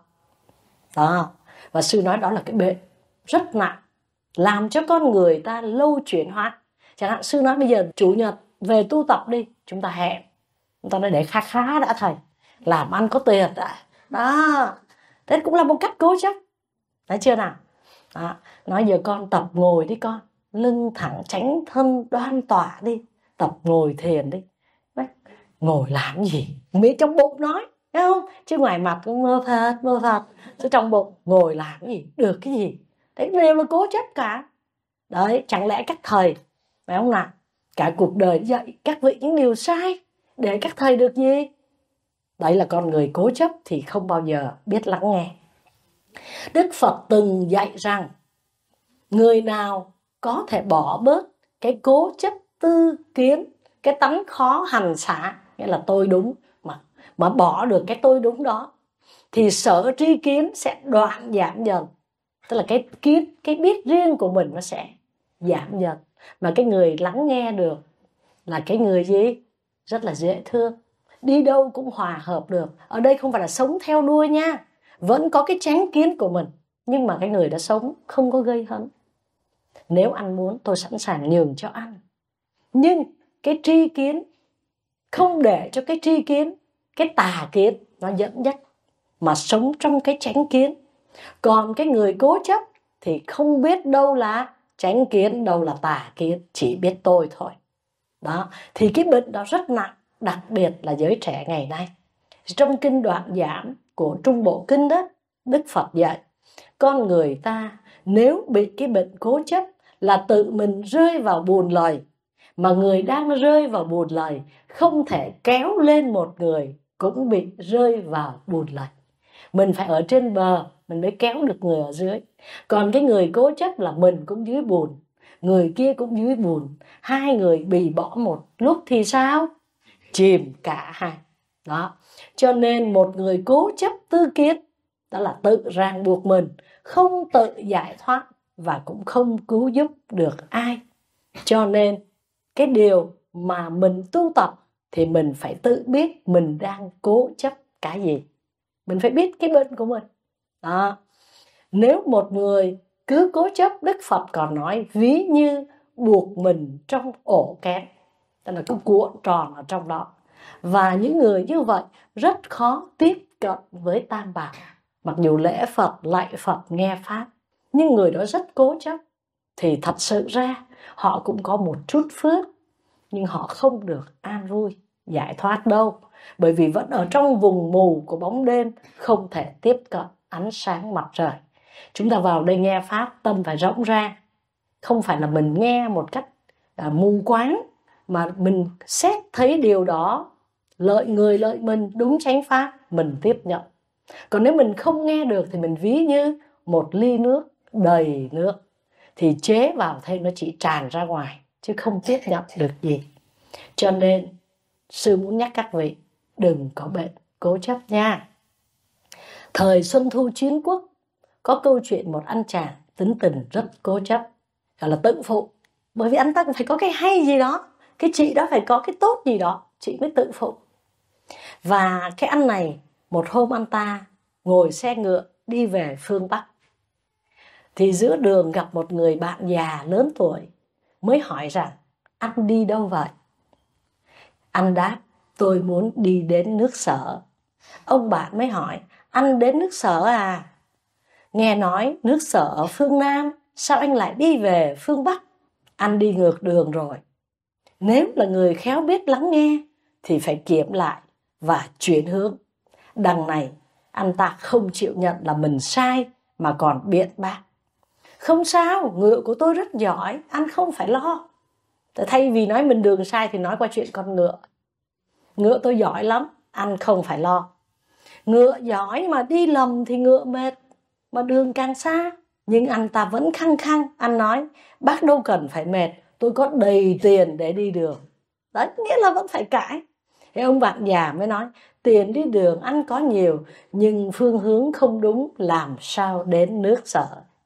Đó. Và sư nói đó là cái bệnh rất nặng, làm cho con người ta lâu chuyển hóa. Chẳng hạn sư nói bây giờ chủ nhật về tu tập đi, chúng ta hẹn, chúng ta nói để khá khá đã thầy, làm ăn có tiền đã. Đó, thế cũng là một cách cố chấp. Thấy chưa nào? Đó. Nói giờ con tập ngồi đi con, lưng thẳng tránh thân đoan tỏa đi, tập ngồi thiền đi. Đấy. Ngồi làm gì? Miệng trong bụng nói, thấy không? Chứ ngoài mặt cũng mơ Phật, chứ trong bụng ngồi làm gì? Được cái gì? Đấy đều là cố chấp cả. Đấy, chẳng lẽ các thầy, phải không nào? Cả cuộc đời dạy các vị những điều sai để các thầy được gì? Đấy là con người cố chấp thì không bao giờ biết lắng nghe. Đức Phật từng dạy rằng người nào có thể bỏ bớt cái cố chấp tư kiến, cái tánh khó hành xả, nghĩa là tôi đúng, mà bỏ được cái tôi đúng đó, thì sở tri kiến sẽ đoạn giảm dần. Tức là cái kiến, cái biết riêng của mình nó sẽ giảm dần. Mà cái người lắng nghe được là cái người gì? Rất là dễ thương, đi đâu cũng hòa hợp được. Ở đây không phải là sống theo đuôi nha, vẫn có cái chánh kiến của mình, nhưng mà cái người đã sống không có gây hấn. Nếu ăn muốn tôi sẵn sàng nhường cho ăn, nhưng cái tri kiến không để cho cái tri kiến, cái tà kiến nó dẫn dắt, mà sống trong cái chánh kiến. Còn cái người cố chấp thì không biết đâu là chánh kiến, đâu là tà kiến, chỉ biết tôi thôi. Đó, thì cái bệnh đó rất nặng, đặc biệt là giới trẻ ngày nay. Trong kinh Đoạn Giảm của Trung Bộ Kinh đó, Đức Phật dạy con người ta nếu bị cái bệnh cố chấp là tự mình rơi vào bùn lầy, mà người đang rơi vào bùn lầy không thể kéo lên một người cũng bị rơi vào bùn lầy. Mình phải ở trên bờ mình mới kéo được người ở dưới. Còn cái người cố chấp là mình cũng dưới bùn, người kia cũng dưới bùn, hai người bị bỏ một lúc thì sao? Chìm cả hai. Đó. Cho nên một người cố chấp tư kiến, đó là tự ràng buộc mình, không tự giải thoát và cũng không cứu giúp được ai. Cho nên cái điều mà mình tu tập thì mình phải tự biết mình đang cố chấp cái gì. Mình phải biết cái bệnh của mình. Đó. Nếu một người cứ cố chấp, Đức Phật còn nói ví như buộc mình trong ổ kén, tức là cứ cuộn tròn ở trong đó. Và những người như vậy rất khó tiếp cận với Tam Bảo. Mặc dù lễ Phật, lạy Phật, nghe Pháp, nhưng người đó rất cố chấp, thì thật sự ra họ cũng có một chút phước, nhưng họ không được an vui, giải thoát đâu. Bởi vì vẫn ở trong vùng mù của bóng đêm, không thể tiếp cận ánh sáng mặt trời. Chúng ta vào đây nghe Pháp, tâm phải rộng ra. Không phải là mình nghe một cách mù quáng, mà mình xét thấy điều đó lợi người lợi mình, đúng chánh Pháp, mình tiếp nhận. Còn nếu mình không nghe được thì mình ví như một ly nước đầy nước, thì chế vào thêm nó chỉ tràn ra ngoài, chứ không tiếp nhận được gì. Cho nên sư muốn nhắc các vị đừng có bệnh cố chấp nha. Thời Xuân Thu Chiến Quốc có câu chuyện một anh chàng tính tình rất cố chấp, gọi là tự phụ. Bởi vì anh ta cũng phải có cái hay gì đó, cái chị đó phải có cái tốt gì đó, chị mới tự phụ. Và cái anh này, một hôm anh ta ngồi xe ngựa đi về phương Bắc, thì giữa đường gặp một người bạn già lớn tuổi, mới hỏi rằng anh đi đâu vậy? Anh đáp, tôi muốn đi đến nước Sở. Ông bạn mới hỏi, anh đến nước Sở à? Nghe nói nước Sở ở phương Nam, sao anh lại đi về phương Bắc? Anh đi ngược đường rồi. Nếu là người khéo biết lắng nghe thì phải kiểm lại và chuyển hướng. Đằng này anh ta không chịu nhận là mình sai mà còn biện bác. Không sao, ngựa của tôi rất giỏi, anh không phải lo. Thay vì nói mình đường sai thì nói qua chuyện con ngựa. Ngựa tôi giỏi lắm, anh không phải lo. Ngựa giỏi mà đi lầm thì ngựa mệt, mà đường càng xa. Nhưng anh ta vẫn khăng khăng, anh nói, bác đâu cần phải mệt, tôi có đầy tiền để đi đường. Đấy, nghĩa là vẫn phải cãi. Thế ông bạn già mới nói, tiền đi đường anh có nhiều, nhưng phương hướng không đúng, làm sao đến nước Sở.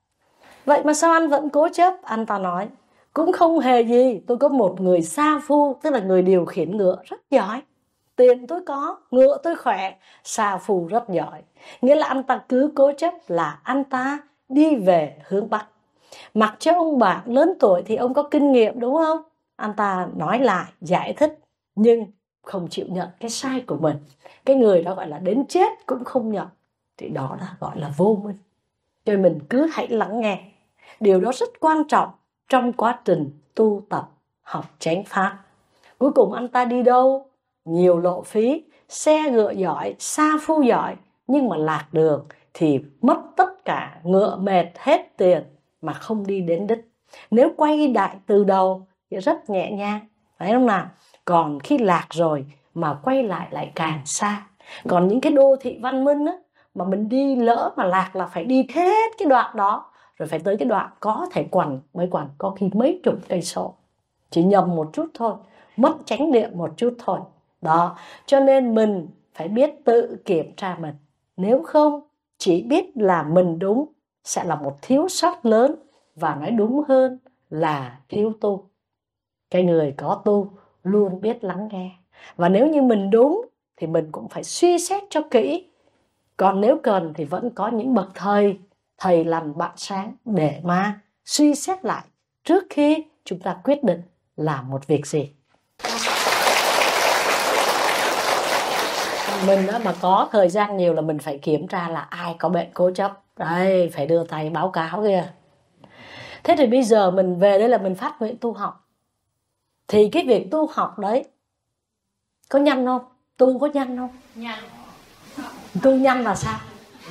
Vậy mà sao anh vẫn cố chấp? Anh ta nói, cũng không hề gì, tôi có một người sa phu, tức là người điều khiển ngựa rất giỏi. Tiền tôi có, ngựa tôi khỏe, sa phu rất giỏi. Nghĩa là anh ta cứ cố chấp là anh ta đi về hướng Bắc. Mặc cho ông bạn lớn tuổi thì ông có kinh nghiệm đúng không? Anh ta nói lại, giải thích, nhưng không chịu nhận cái sai của mình. Cái người đó gọi là đến chết cũng không nhận, thì đó là gọi là vô minh. Cho mình cứ hãy lắng nghe. Điều đó rất quan trọng trong quá trình tu tập học chánh Pháp. Cuối cùng anh ta đi đâu? Nhiều lộ phí, xe ngựa giỏi, sa phu giỏi, nhưng mà lạc đường thì mất tất cả, ngựa mệt hết tiền mà không đi đến đích. Nếu quay lại từ đầu thì rất nhẹ nhàng, phải không nào? Còn khi lạc rồi mà quay lại lại càng xa. Còn những cái đô thị văn minh á, mà mình đi lỡ mà lạc là phải đi hết cái đoạn đó, rồi phải tới cái đoạn có thể quằn, mới quằn có khi mấy chục cây số. Chỉ nhầm một chút thôi, mất chánh niệm một chút thôi. Đó, cho nên mình phải biết tự kiểm tra mình. Nếu không, chỉ biết là mình đúng sẽ là một thiếu sót lớn, và nói đúng hơn là thiếu tu. Cái người có tu luôn biết lắng nghe. Và nếu như mình đúng thì mình cũng phải suy xét cho kỹ. Còn nếu cần thì vẫn có những bậc thầy lành bạn sáng để mà suy xét lại trước khi chúng ta quyết định làm một việc gì. Mình mà có thời gian nhiều là mình phải kiểm tra là ai có bệnh cố chấp. Đây, phải đưa tay báo cáo kìa. Thế thì bây giờ mình về đây là mình phát nguyện tu học. Thì cái việc tu học đấy có nhanh không? Tu có nhanh không? Nhanh. Tu nhanh là sao?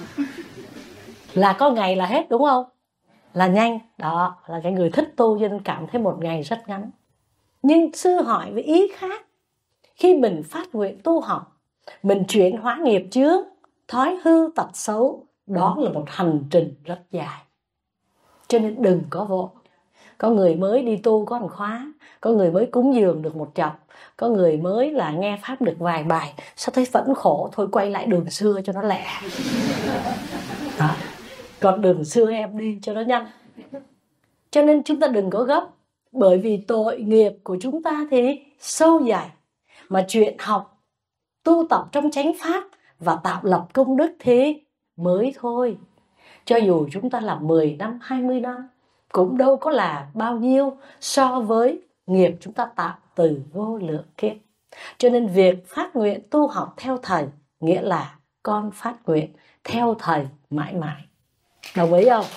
Là có ngày là hết đúng không? Là nhanh. Đó, là cái người thích tu cho nên cảm thấy một ngày rất ngắn. Nhưng sư hỏi với ý khác. Khi mình phát nguyện tu học, mình chuyển hóa nghiệp chướng, thói hư tật xấu, đó là một hành trình rất dài. Cho nên đừng có vội. Có người mới đi tu có một khóa, có người mới cúng dường được một chập, có người mới là nghe Pháp được vài bài, sao thấy vẫn khổ, thôi quay lại đường xưa cho nó lẹ. Đó. Còn đường xưa em đi cho nó nhanh. Cho nên chúng ta đừng có gấp, bởi vì tội nghiệp của chúng ta thì sâu dài. Mà chuyện học, tu tập trong chánh Pháp và tạo lập công đức thì mới thôi. Cho dù chúng ta làm 10 năm, 20 năm, cũng đâu có là bao nhiêu so với nghiệp chúng ta tạo từ vô lượng kiếp. Cho nên việc phát nguyện tu học theo thầy nghĩa là con phát nguyện theo thầy mãi mãi. Đồng ý không?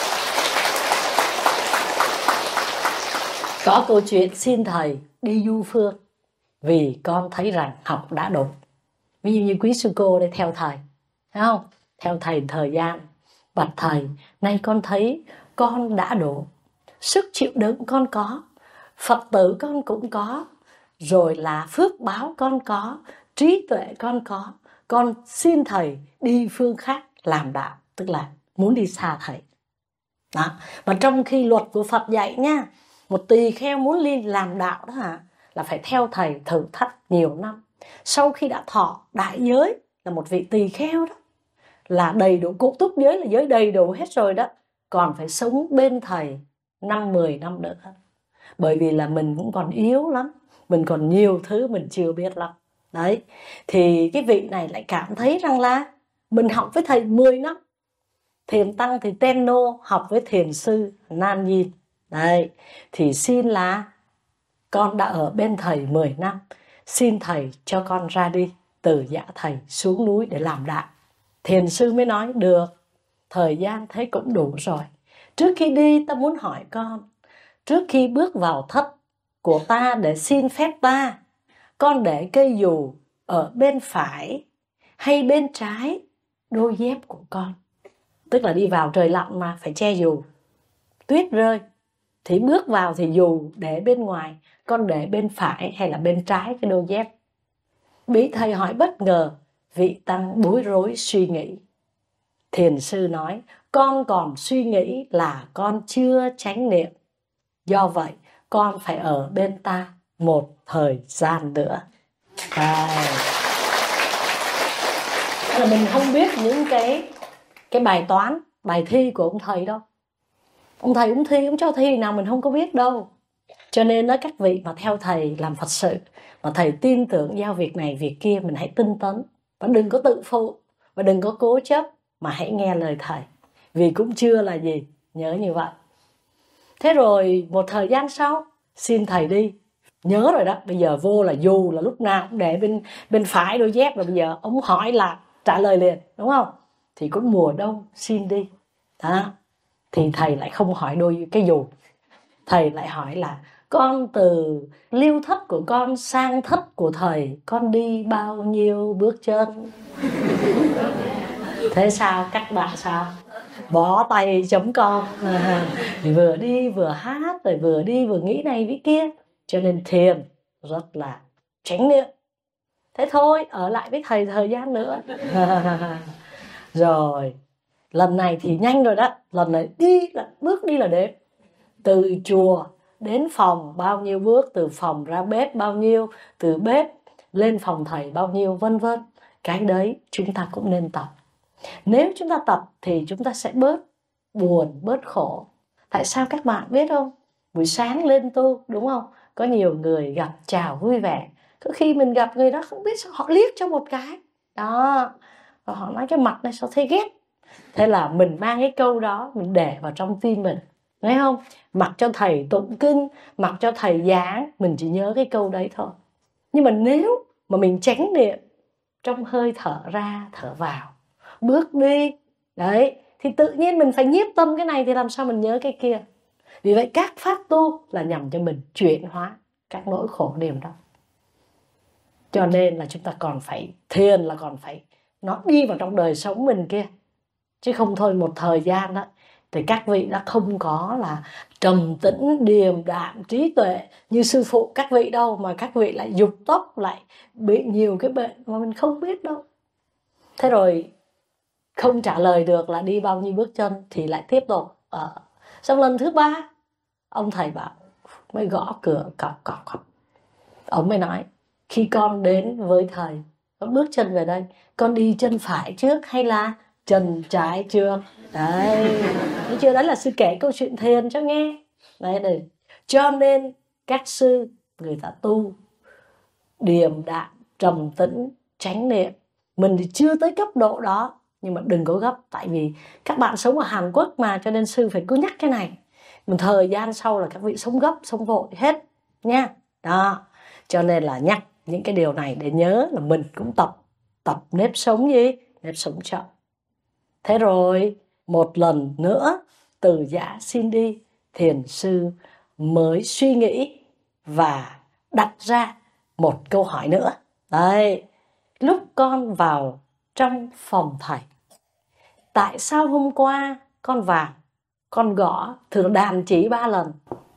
Có câu chuyện xin thầy đi du phương vì con thấy rằng học đã đủ. Ví dụ như quý sư cô đây theo thầy, thấy không? Theo thầy thời gian, bạch thầy, nay con thấy con đã đủ, sức chịu đựng con có, Phật tử con cũng có, rồi là phước báo con có, trí tuệ con xin thầy đi phương khác làm đạo, tức là muốn đi xa thầy. Đó. Mà trong khi luật của Phật dạy nha, một tỳ kheo muốn đi làm đạo đó là phải theo thầy thử thách nhiều năm. Sau khi đã thọ đại giới là một vị tỳ kheo đó, là đầy đủ cụ túc giới, là giới đầy đủ hết rồi đó, còn phải sống bên thầy 5-10 năm nữa. Bởi vì là mình cũng còn yếu lắm, mình còn nhiều thứ mình chưa biết lắm. Đấy, thì cái vị này lại cảm thấy rằng là mình học với thầy 10 năm. Thiền tăng thì Tenno học với thiền sư Nan Yin. Đấy, thì xin là con đã ở bên thầy 10 năm, xin thầy cho con ra đi, từ giã thầy xuống núi để làm đạo. Thiền sư mới nói được, thời gian thấy cũng đủ rồi. Trước khi đi ta muốn hỏi con, trước khi bước vào thất của ta để xin phép ta, con để cây dù ở bên phải hay bên trái đôi dép của con? Tức là đi vào trời lạnh mà phải che dù, tuyết rơi, thì bước vào thì dù để bên ngoài, con để bên phải hay là bên trái cái đôi dép? Bị thầy hỏi bất ngờ, vị tăng bối rối suy nghĩ. Thiền sư nói, con còn suy nghĩ là con chưa chánh niệm, do vậy con phải ở bên ta một thời gian nữa. Là mình không biết những cái bài toán, bài thi của ông thầy đâu. Ông thầy ông thi, ông cho thi nào mình không có biết đâu. Cho nên đó, các vị mà theo thầy làm Phật sự, mà thầy tin tưởng giao việc này việc kia, mình hãy tinh tấn và đừng có tự phụ và đừng có cố chấp, mà hãy nghe lời thầy, vì cũng chưa là gì, nhớ như vậy. Thế rồi một thời gian sau xin thầy đi, nhớ rồi đó, bây giờ vô là dù là lúc nào cũng để bên phải đôi dép, rồi bây giờ ông hỏi là trả lời liền, đúng không? Thì cũng mùa đông xin đi đó, thì thầy lại không hỏi đôi cái dù, thầy lại hỏi là con từ lưu thất của con sang thất của thầy, con đi bao nhiêu bước chân? Thế sao các bạn sao? Bó tay chấm con, vừa đi vừa hát, rồi vừa đi vừa nghĩ này nghĩ kia. Cho nên thiền rất là chánh niệm. Thế thôi, ở lại với thầy thời gian nữa. Rồi lần này thì nhanh rồi đó, lần này bước đi là đếm, từ chùa đến phòng bao nhiêu bước, từ phòng ra bếp bao nhiêu, từ bếp lên phòng thầy bao nhiêu, vân vân. Cái đấy chúng ta cũng nên tập. Nếu chúng ta tập thì chúng ta sẽ bớt buồn, bớt khổ. Tại sao các bạn biết không? Buổi sáng lên tu, đúng không? Có nhiều người gặp chào vui vẻ, có khi mình gặp người đó không biết sao họ liếc cho một cái đó, và họ nói cái mặt này sao thấy ghét. Thế là mình mang cái câu đó mình để vào trong tim mình, thấy không? Mặc cho thầy tụng kinh, mặc cho thầy giảng, mình chỉ nhớ cái câu đấy thôi. Nhưng mà nếu mà mình chánh niệm trong hơi thở ra thở vào, bước đi đấy, thì tự nhiên mình phải nhiếp tâm cái này thì làm sao mình nhớ cái kia. Vì vậy các pháp tu là nhằm cho mình chuyển hóa các nỗi khổ niềm đó. Cho nên là chúng ta còn phải thiền, là còn phải nó đi vào trong đời sống mình kia, chứ không thôi một thời gian đó thì các vị đã không có là trầm tĩnh, điềm đạm, trí tuệ như sư phụ các vị đâu, mà các vị lại dục tốc, lại bị nhiều cái bệnh mà mình không biết đâu. Thế rồi không trả lời được là đi bao nhiêu bước chân thì lại tiếp tục. Xong lần thứ 3 ông thầy bảo, mới gõ cửa cọc cọc cọc. Ông mới nói, khi con đến với thầy, con bước chân về đây, con đi chân phải trước hay là chân trái trước? Đấy, thấy chưa? Đấy là sư kể câu chuyện thiền cho nghe. Đấy. Cho nên các sư người ta tu điềm đạm, trầm tĩnh, chánh niệm. Mình thì chưa tới cấp độ đó, nhưng mà đừng có gấp. Tại vì các bạn sống ở Hàn Quốc mà, cho nên sư phải cứ nhắc cái này. Một thời gian sau là các vị sống gấp, sống vội hết nha. Đó, cho nên là nhắc những cái điều này để nhớ là mình cũng tập nếp sống gì? Nếp sống chậm. Thế rồi một lần nữa Từ Giã xin đi, thiền sư mới suy nghĩ và đặt ra một câu hỏi nữa. Đấy, lúc con vào trong phòng thầy, tại sao hôm qua con vào, con gõ thường đàn chỉ 3 lần.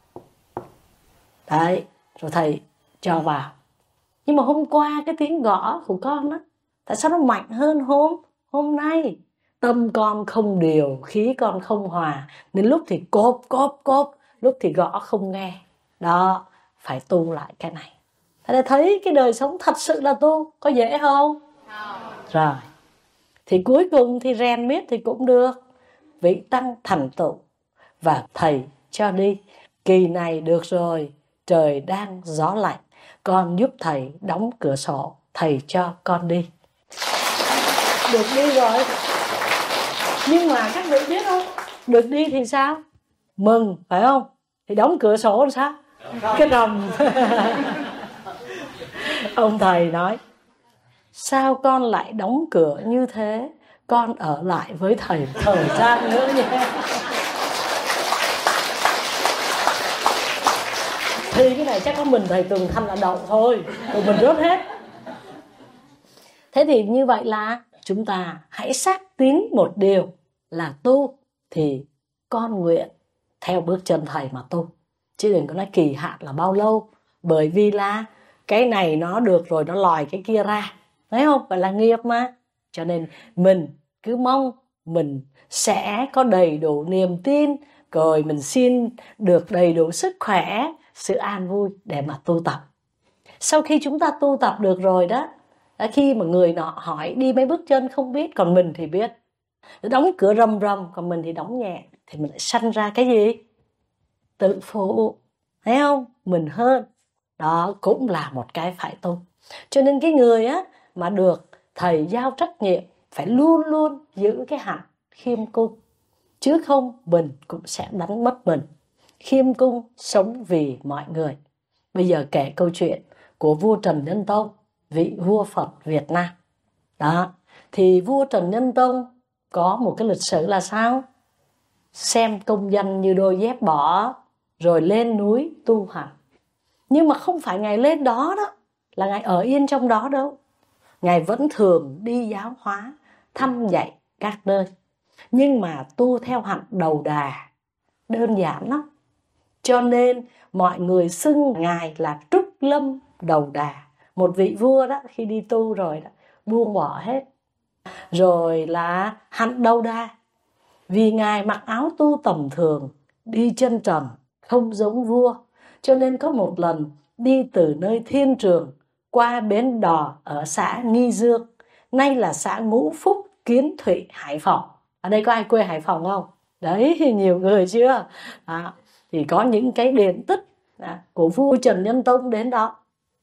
Đấy, rồi thầy cho vào. Nhưng mà hôm qua cái tiếng gõ của con á, tại sao nó mạnh hơn hôm nay? Tâm con không điều, khí con không hòa, nên lúc thì cộp, lúc thì gõ không nghe. Đó, phải tu lại cái này. Thế thấy cái đời sống thật sự là tu, có dễ không? Rồi, thì cuối cùng thì rèn miết thì cũng được. Vị tăng thành tựu và thầy cho đi. Kỳ này được rồi, trời đang gió lạnh, con giúp thầy đóng cửa sổ, thầy cho con đi. Được đi rồi. Nhưng mà các vị biết không, được đi thì sao? Mừng, phải không? Thì đóng cửa sổ làm sao? Cái rồng. Ông thầy nói, sao con lại đóng cửa như thế? Con ở lại với thầy thời gian nữa nhé. Thì cái này chắc có mình thầy Tường Thanh là đậu thôi, tụi mình rớt hết. Thế thì như vậy là chúng ta hãy xác tín một điều là tu thì con nguyện theo bước chân thầy mà tu. Chứ đừng có nói kỳ hạn là bao lâu. Bởi vì là cái này nó được rồi nó lòi cái kia ra. Thấy không? Phải là nghiệp mà. Cho nên mình cứ mong mình sẽ có đầy đủ niềm tin, rồi mình xin được đầy đủ sức khỏe, sự an vui để mà tu tập. Sau khi chúng ta tu tập được rồi đó, khi mà người nọ hỏi đi mấy bước chân không biết, còn mình thì biết. Đóng cửa rầm rầm, còn mình thì đóng nhẹ, thì mình lại sanh ra cái gì? Tự phụ. Thấy không? Mình hơn. Đó cũng là một cái phải tu. Cho nên cái người á mà được thầy giao trách nhiệm phải luôn luôn giữ cái hạnh khiêm cung. Chứ không mình cũng sẽ đánh mất mình. Khiêm cung sống vì mọi người. Bây giờ kể câu chuyện của vua Trần Nhân Tông, vị vua Phật Việt Nam. Đó, thì vua Trần Nhân Tông có một cái lịch sử là sao? Xem công danh như đôi dép bỏ, rồi lên núi tu hành. Nhưng mà không phải Ngài lên đó đó, là Ngài ở yên trong đó đâu. Ngài vẫn thường đi giáo hóa, thăm dạy các nơi. Nhưng mà tu theo hạnh đầu đà, đơn giản lắm. Cho nên mọi người xưng Ngài là Trúc Lâm Đầu Đà. Một vị vua đó khi đi tu rồi đó, buông bỏ hết. Rồi là hạnh đầu đà. Vì Ngài mặc áo tu tầm thường, đi chân trần, không giống vua. Cho nên có một lần đi từ nơi Thiên Trường qua bến đò ở xã Nghi Dương, nay là xã Ngũ Phúc, Kiến Thụy, Hải Phòng. Ở đây có ai quê Hải Phòng không? Đấy, nhiều người chưa? Thì có những cái điển tích của vua Trần Nhân Tông đến đó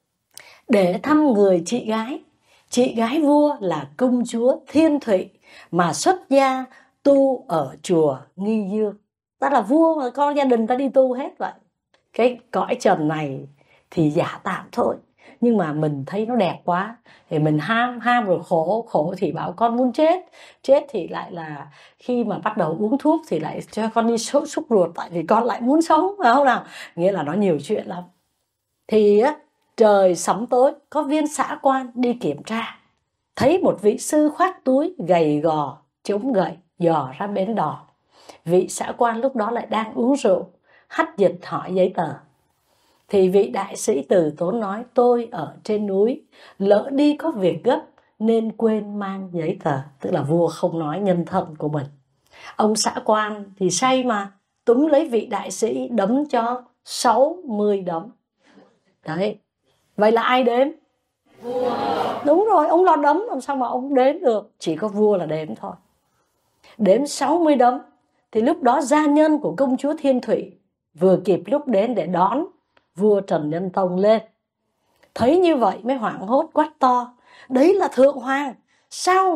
để thăm người chị gái. Chị gái vua là công chúa Thiên Thụy mà xuất gia tu ở chùa Nghi Dương. Ta là vua mà con gia đình ta đi tu hết vậy. Cái cõi trần này thì giả tạm thôi, nhưng mà mình thấy nó đẹp quá thì mình ham rồi khổ thì bảo con muốn chết thì lại là khi mà bắt đầu uống thuốc thì lại cho con đi sốt súc ruột, tại vì con lại muốn sống, phải không nào? Nghĩa là nó nhiều chuyện lắm. Thì á, trời sấm tối, có viên xã quan đi kiểm tra, thấy một vị sư khoác túi gầy gò chống gậy dò ra bến đò. Vị xã quan lúc đó lại đang uống rượu, hách dịch hỏi giấy tờ. Thì vị đại sĩ từ tốn nói, tôi ở trên núi, lỡ đi có việc gấp nên quên mang giấy tờ. Tức là vua không nói nhân thân của mình. Ông xã quan thì say mà, túm lấy vị đại sĩ đấm cho 60 đấm. Đấy, vậy là ai đếm? Vua. Đúng rồi, ông lo đấm làm sao mà ông đếm được. Chỉ có vua là đếm thôi. Đếm 60 đấm. Thì lúc đó gia nhân của công chúa Thiên Thụy vừa kịp lúc đến để đón vua Trần Nhân Tông lên. Thấy như vậy mới hoảng hốt quát to, đấy là thượng hoàng, sao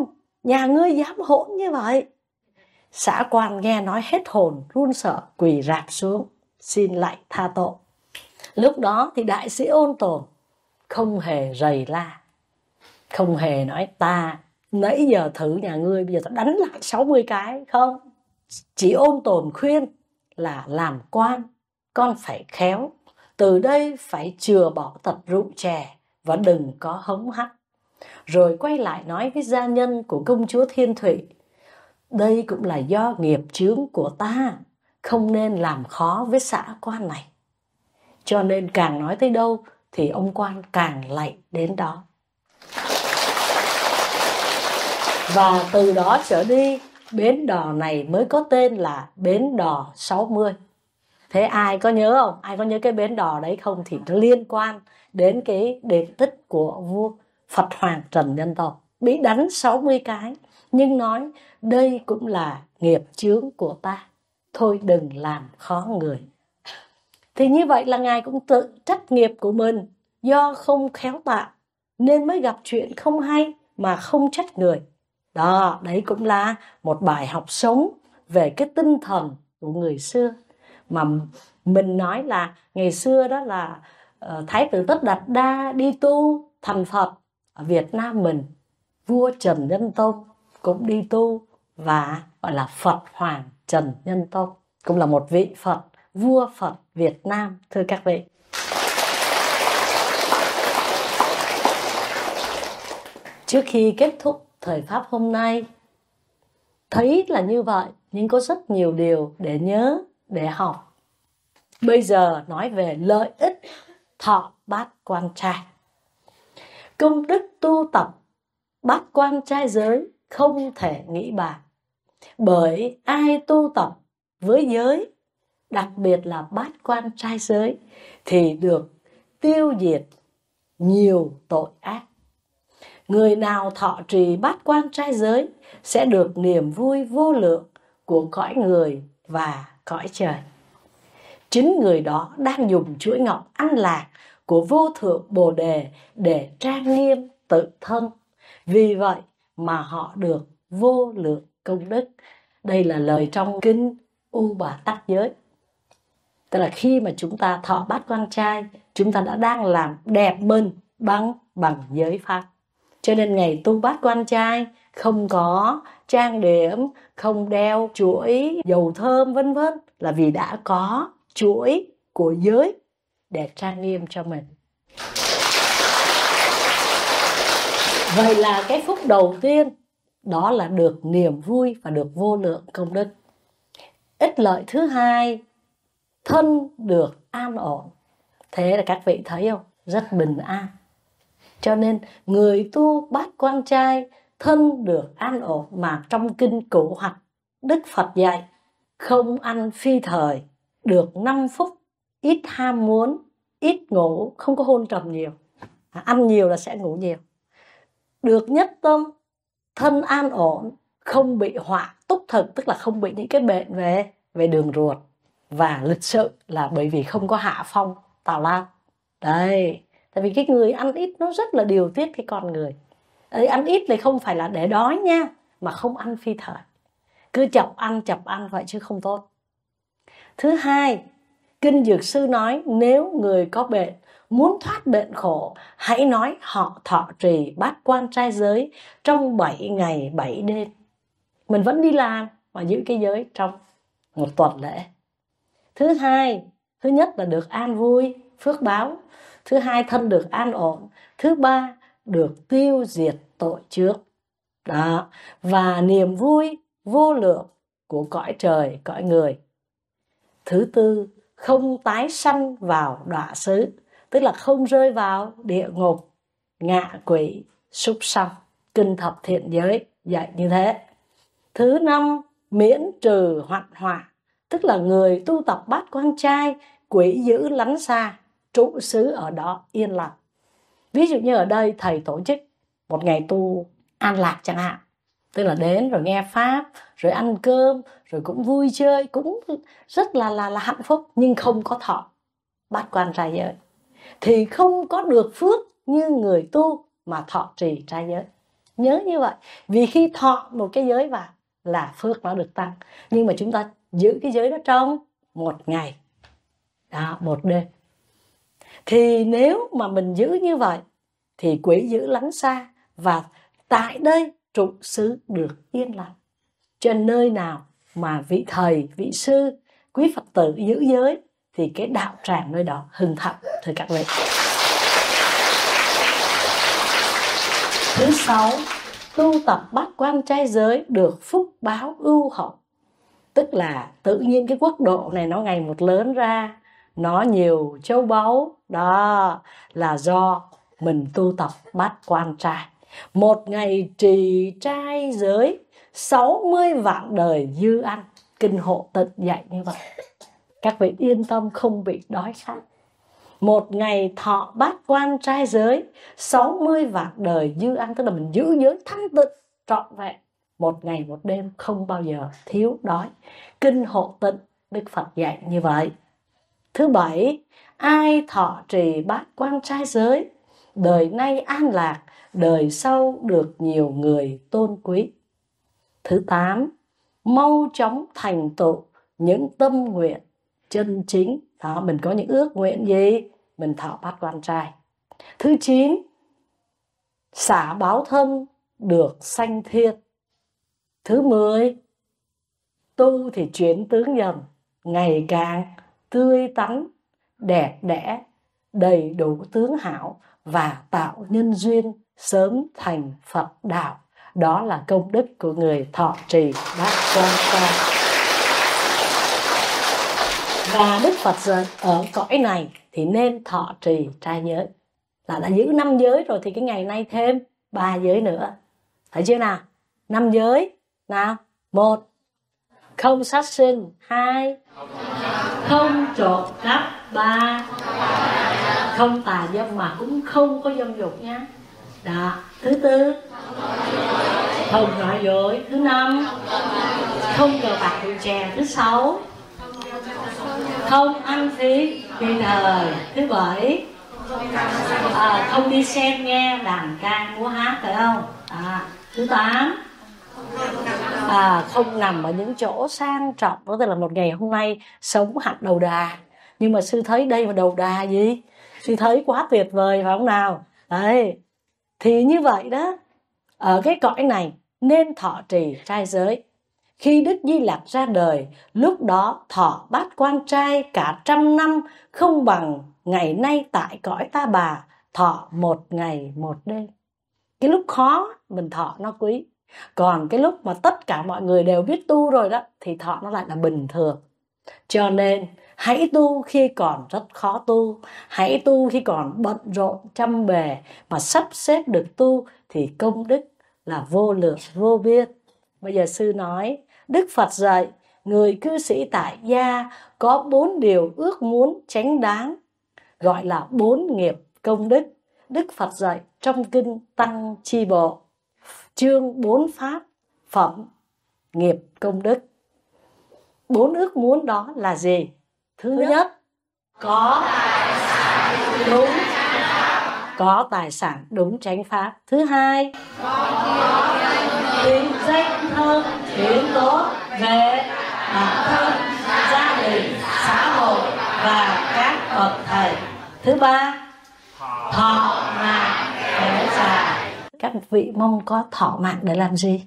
nhà ngươi dám hỗn như vậy? Xã quan nghe nói hết hồn, run sợ, quỳ rạp xuống, xin lạy tha tội. Lúc đó thì đại sĩ Ôn Tồn không hề rầy la, không hề nói ta nãy giờ thử nhà ngươi, bây giờ ta đánh lại 60 cái. Không, chỉ Ôn Tồn khuyên là làm quan, con phải khéo, từ đây phải chừa bỏ tật rượu chè và đừng có hống hách. Rồi quay lại nói với gia nhân của công chúa Thiên Thụy, đây cũng là do nghiệp chướng của ta, không nên làm khó với xã quan này. Cho nên càng nói tới đâu thì ông quan càng lạy đến đó. Và từ đó trở đi, bến đò này mới có tên là bến đò 60. Thế ai có nhớ không? Ai có nhớ cái bến đò đấy không? Thì nó liên quan đến cái đền tích của vua Phật Hoàng Trần Nhân Tông, bị đánh 60 cái, nhưng nói đây cũng là nghiệp chướng của ta, thôi đừng làm khó người. Thì như vậy là Ngài cũng tự trách nghiệp của mình, do không khéo tạo nên mới gặp chuyện không hay mà không trách người. Đó, đấy cũng là một bài học sống về cái tinh thần của người xưa. Mà mình nói là ngày xưa đó là Thái tử Tất Đạt Đa đi tu thành Phật. Ở Việt Nam mình, vua Trần Nhân Tông cũng đi tu và gọi là Phật Hoàng Trần Nhân Tông, cũng là một vị Phật, vua Phật Việt Nam, thưa các vị. Trước khi kết thúc thời Pháp hôm nay, thấy là như vậy, nhưng có rất nhiều điều để nhớ, để học. Bây giờ nói về lợi ích thọ bát quan trai. Công đức tu tập bát quan trai giới không thể nghĩ bàn. Bởi ai tu tập với giới, đặc biệt là bát quan trai giới, thì được tiêu diệt nhiều tội ác. Người nào thọ trì bát quan trai giới sẽ được niềm vui vô lượng của cõi người và cõi trời. Chính người đó đang dùng chuỗi ngọc ăn lạc của vô thượng Bồ Đề để trang nghiêm tự thân. Vì vậy mà họ được vô lượng công đức. Đây là lời trong kinh U Bà Tắc Giới. Tức là khi mà chúng ta thọ bát quan trai, chúng ta đã đang làm đẹp mình bằng giới pháp. Cho nên ngày tu bát quan trai không có trang điểm, không đeo chuỗi dầu thơm vân vân, là vì đã có chuỗi của giới để trang nghiêm cho mình. Vậy là cái phúc đầu tiên đó là được niềm vui và được vô lượng công đức. Ích lợi thứ hai, thân được an ổn. Thế là các vị thấy không? Rất bình an. Cho nên người tu bát quan trai thân được an ổn, mà trong kinh Cửu Hoạch Đức Phật dạy không ăn phi thời, được 5 phúc, ít ham muốn, ít ngủ, không có hôn trầm nhiều. Ăn nhiều là sẽ ngủ nhiều. Được nhất tâm, thân an ổn, không bị họa túc thực, tức là không bị những cái bệnh về đường ruột. Và lịch sự là bởi vì không có hạ phong tào lao. Đây, tại vì cái người ăn ít nó rất là điều tiết cái con người. Đấy, ăn ít thì không phải là để đói nha, mà không ăn phi thời. Cứ chậm ăn vậy chứ không tốt. Thứ hai, Kinh Dược Sư nói nếu người có bệnh, muốn thoát bệnh khổ, hãy nói họ thọ trì bát quan trai giới trong 7 ngày 7 đêm. Mình vẫn đi làm mà giữ cái giới trong một tuần lễ. Thứ hai, thứ nhất là được an vui, phước báo. Thứ hai, thân được an ổn. Thứ ba, được tiêu diệt tội trước. Đó. Và niềm vui vô lượng của cõi trời, cõi người. Thứ tư, không tái sanh vào đọa xứ, tức là không rơi vào địa ngục, ngạ quỷ, súc sanh. Kinh Thập Thiện Giới dạy như thế. Thứ năm, miễn trừ hoạn họa, tức là người tu tập bát quan trai, quỷ dữ lánh xa, trụ xứ ở đó yên lặng. Ví dụ như ở đây thầy tổ chức một ngày tu an lạc chẳng hạn, tức là đến rồi nghe pháp, rồi ăn cơm, rồi cũng vui chơi, cũng rất là hạnh phúc, nhưng không có thọ bát quan trai giới thì không có được phước như người tu mà thọ trì trai giới. Nhớ như vậy. Vì khi thọ một cái giới vào là phước nó được tăng. Nhưng mà chúng ta giữ cái giới đó trong một ngày đó, một đêm. Thì nếu mà mình giữ như vậy thì quỷ dữ lánh xa, và tại đây trụ xứ được yên lành. Cho nên nơi nào mà vị thầy, vị sư, quý Phật tử giữ giới thì cái đạo tràng nơi đó hưng thịnh, thưa các vị. Thứ 6, tu tập bát quan trai giới được phúc báo ưu hậu. Tức là tự nhiên cái quốc độ này nó ngày một lớn ra, nó nhiều châu báu, đó là do mình tu tập bát quan trai. Một ngày trì trai giới, 60 vạn đời dư ăn. Kinh Hộ Tịnh dạy như vậy. Các vị yên tâm không bị đói khát. Một ngày thọ bát quan trai giới, 60 vạn đời dư ăn. Tức là mình giữ giới thanh tịnh trọn vẹn, một ngày một đêm không bao giờ thiếu đói. Kinh Hộ Tịnh Đức Phật dạy như vậy. Thứ 7, ai thọ trì bát quan trai giới, đời nay an lạc, đời sau được nhiều người tôn quý. Thứ 8, mau chóng thành tựu những tâm nguyện chân chính. Đó, mình có những ước nguyện gì? Mình thọ bát quan trai. Thứ 9, xả báo thân được sanh thiên. Thứ 10, tu thì chuyển tướng dần, ngày càng tươi tắn, đẹp đẽ, đầy đủ tướng hảo và tạo nhân duyên sớm thành Phật đạo. Đó là công đức của người thọ trì bát quan trai. Và Đức Phật dạy ở cõi này thì nên thọ trì trai giới. Là đã giữ 5 giới rồi thì cái ngày nay thêm 3 giới nữa. Thấy chưa nào? 5 giới. Nào, 1, không sát sinh. 2, không trộm cắp. 3, không tà dâm mà cũng không có dâm dục nha. Đó. Thứ 4, không nói dối. Thứ 5, không cờ bạc rượu chè. Thứ 6, không ăn phí vì thời. Thứ 7, không đi xem nghe đàn ca múa hát, phải không? Thứ 8, không nằm ở những chỗ sang trọng. Có thể là một ngày hôm nay sống hạnh đầu đà, nhưng mà sư thấy đây mà đầu đà gì? Sư thấy quá tuyệt vời, phải không nào? Đấy. Thì như vậy đó, ở cái cõi này nên thọ trì trai giới. Khi Đức Di Lặc ra đời, lúc đó thọ bát quan trai cả 100 năm, không bằng ngày nay tại cõi Ta Bà thọ 1 ngày 1 đêm. Cái lúc khó mình thọ nó quý. Còn cái lúc mà tất cả mọi người đều biết tu rồi đó thì thọ nó lại là bình thường. Cho nên hãy tu khi còn rất khó tu, hãy tu khi còn bận rộn trăm bề, mà sắp xếp được tu thì công đức là vô lượng vô biên. Bây giờ sư nói, Đức Phật dạy người cư sĩ tại gia có 4 điều ước muốn chánh đáng, gọi là 4 nghiệp công đức. Đức Phật dạy trong kinh Tăng Chi Bộ, chương 4 pháp phẩm nghiệp công đức. 4 ước muốn đó là gì? Thứ nhất, có tài sản đúng chánh pháp. Thứ hai, tiếng danh thơm tiếng tốt về bản thân, gia đình, xã hội và các bậc thầy. Thứ ba, thọ mạng kéo dài. Các vị mong có thọ mạng để làm gì?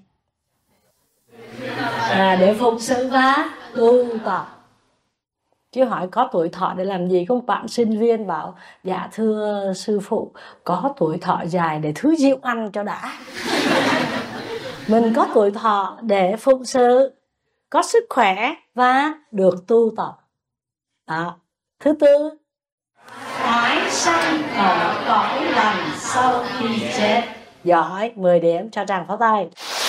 Để phụng sự và tu tập. Chứ hỏi có tuổi thọ để làm gì? Có một bạn sinh viên bảo, dạ thưa sư phụ, có tuổi thọ dài để thứ rượu ăn cho đã. Mình có tuổi thọ để phụng sự, có sức khỏe và được tu tập. Đó. Thứ tư, tái sanh ở cõi lành sau khi chết. Giỏi, 10 điểm, cho tràng pháo tay.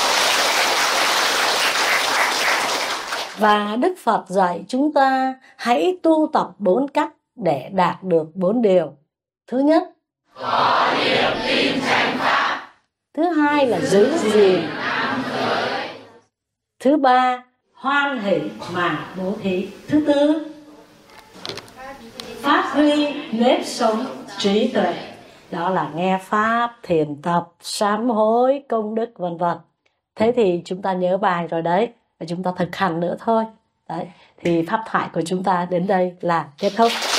Và Đức Phật dạy chúng ta hãy tu tập 4 cách để đạt được 4 điều. Thứ nhất, có niềm tin chánh pháp. Thứ hai là giữ gìn. Thứ ba, hoan hỷ mà bố thí. Thứ tư, phát huy nếp sống trí tuệ. đó là nghe pháp, thiền tập, sám hối, công đức vân vân. Thế thì chúng ta nhớ bài rồi đấy, và chúng ta thực hành nữa thôi. Đấy, thì pháp thoại của chúng ta đến đây là kết thúc.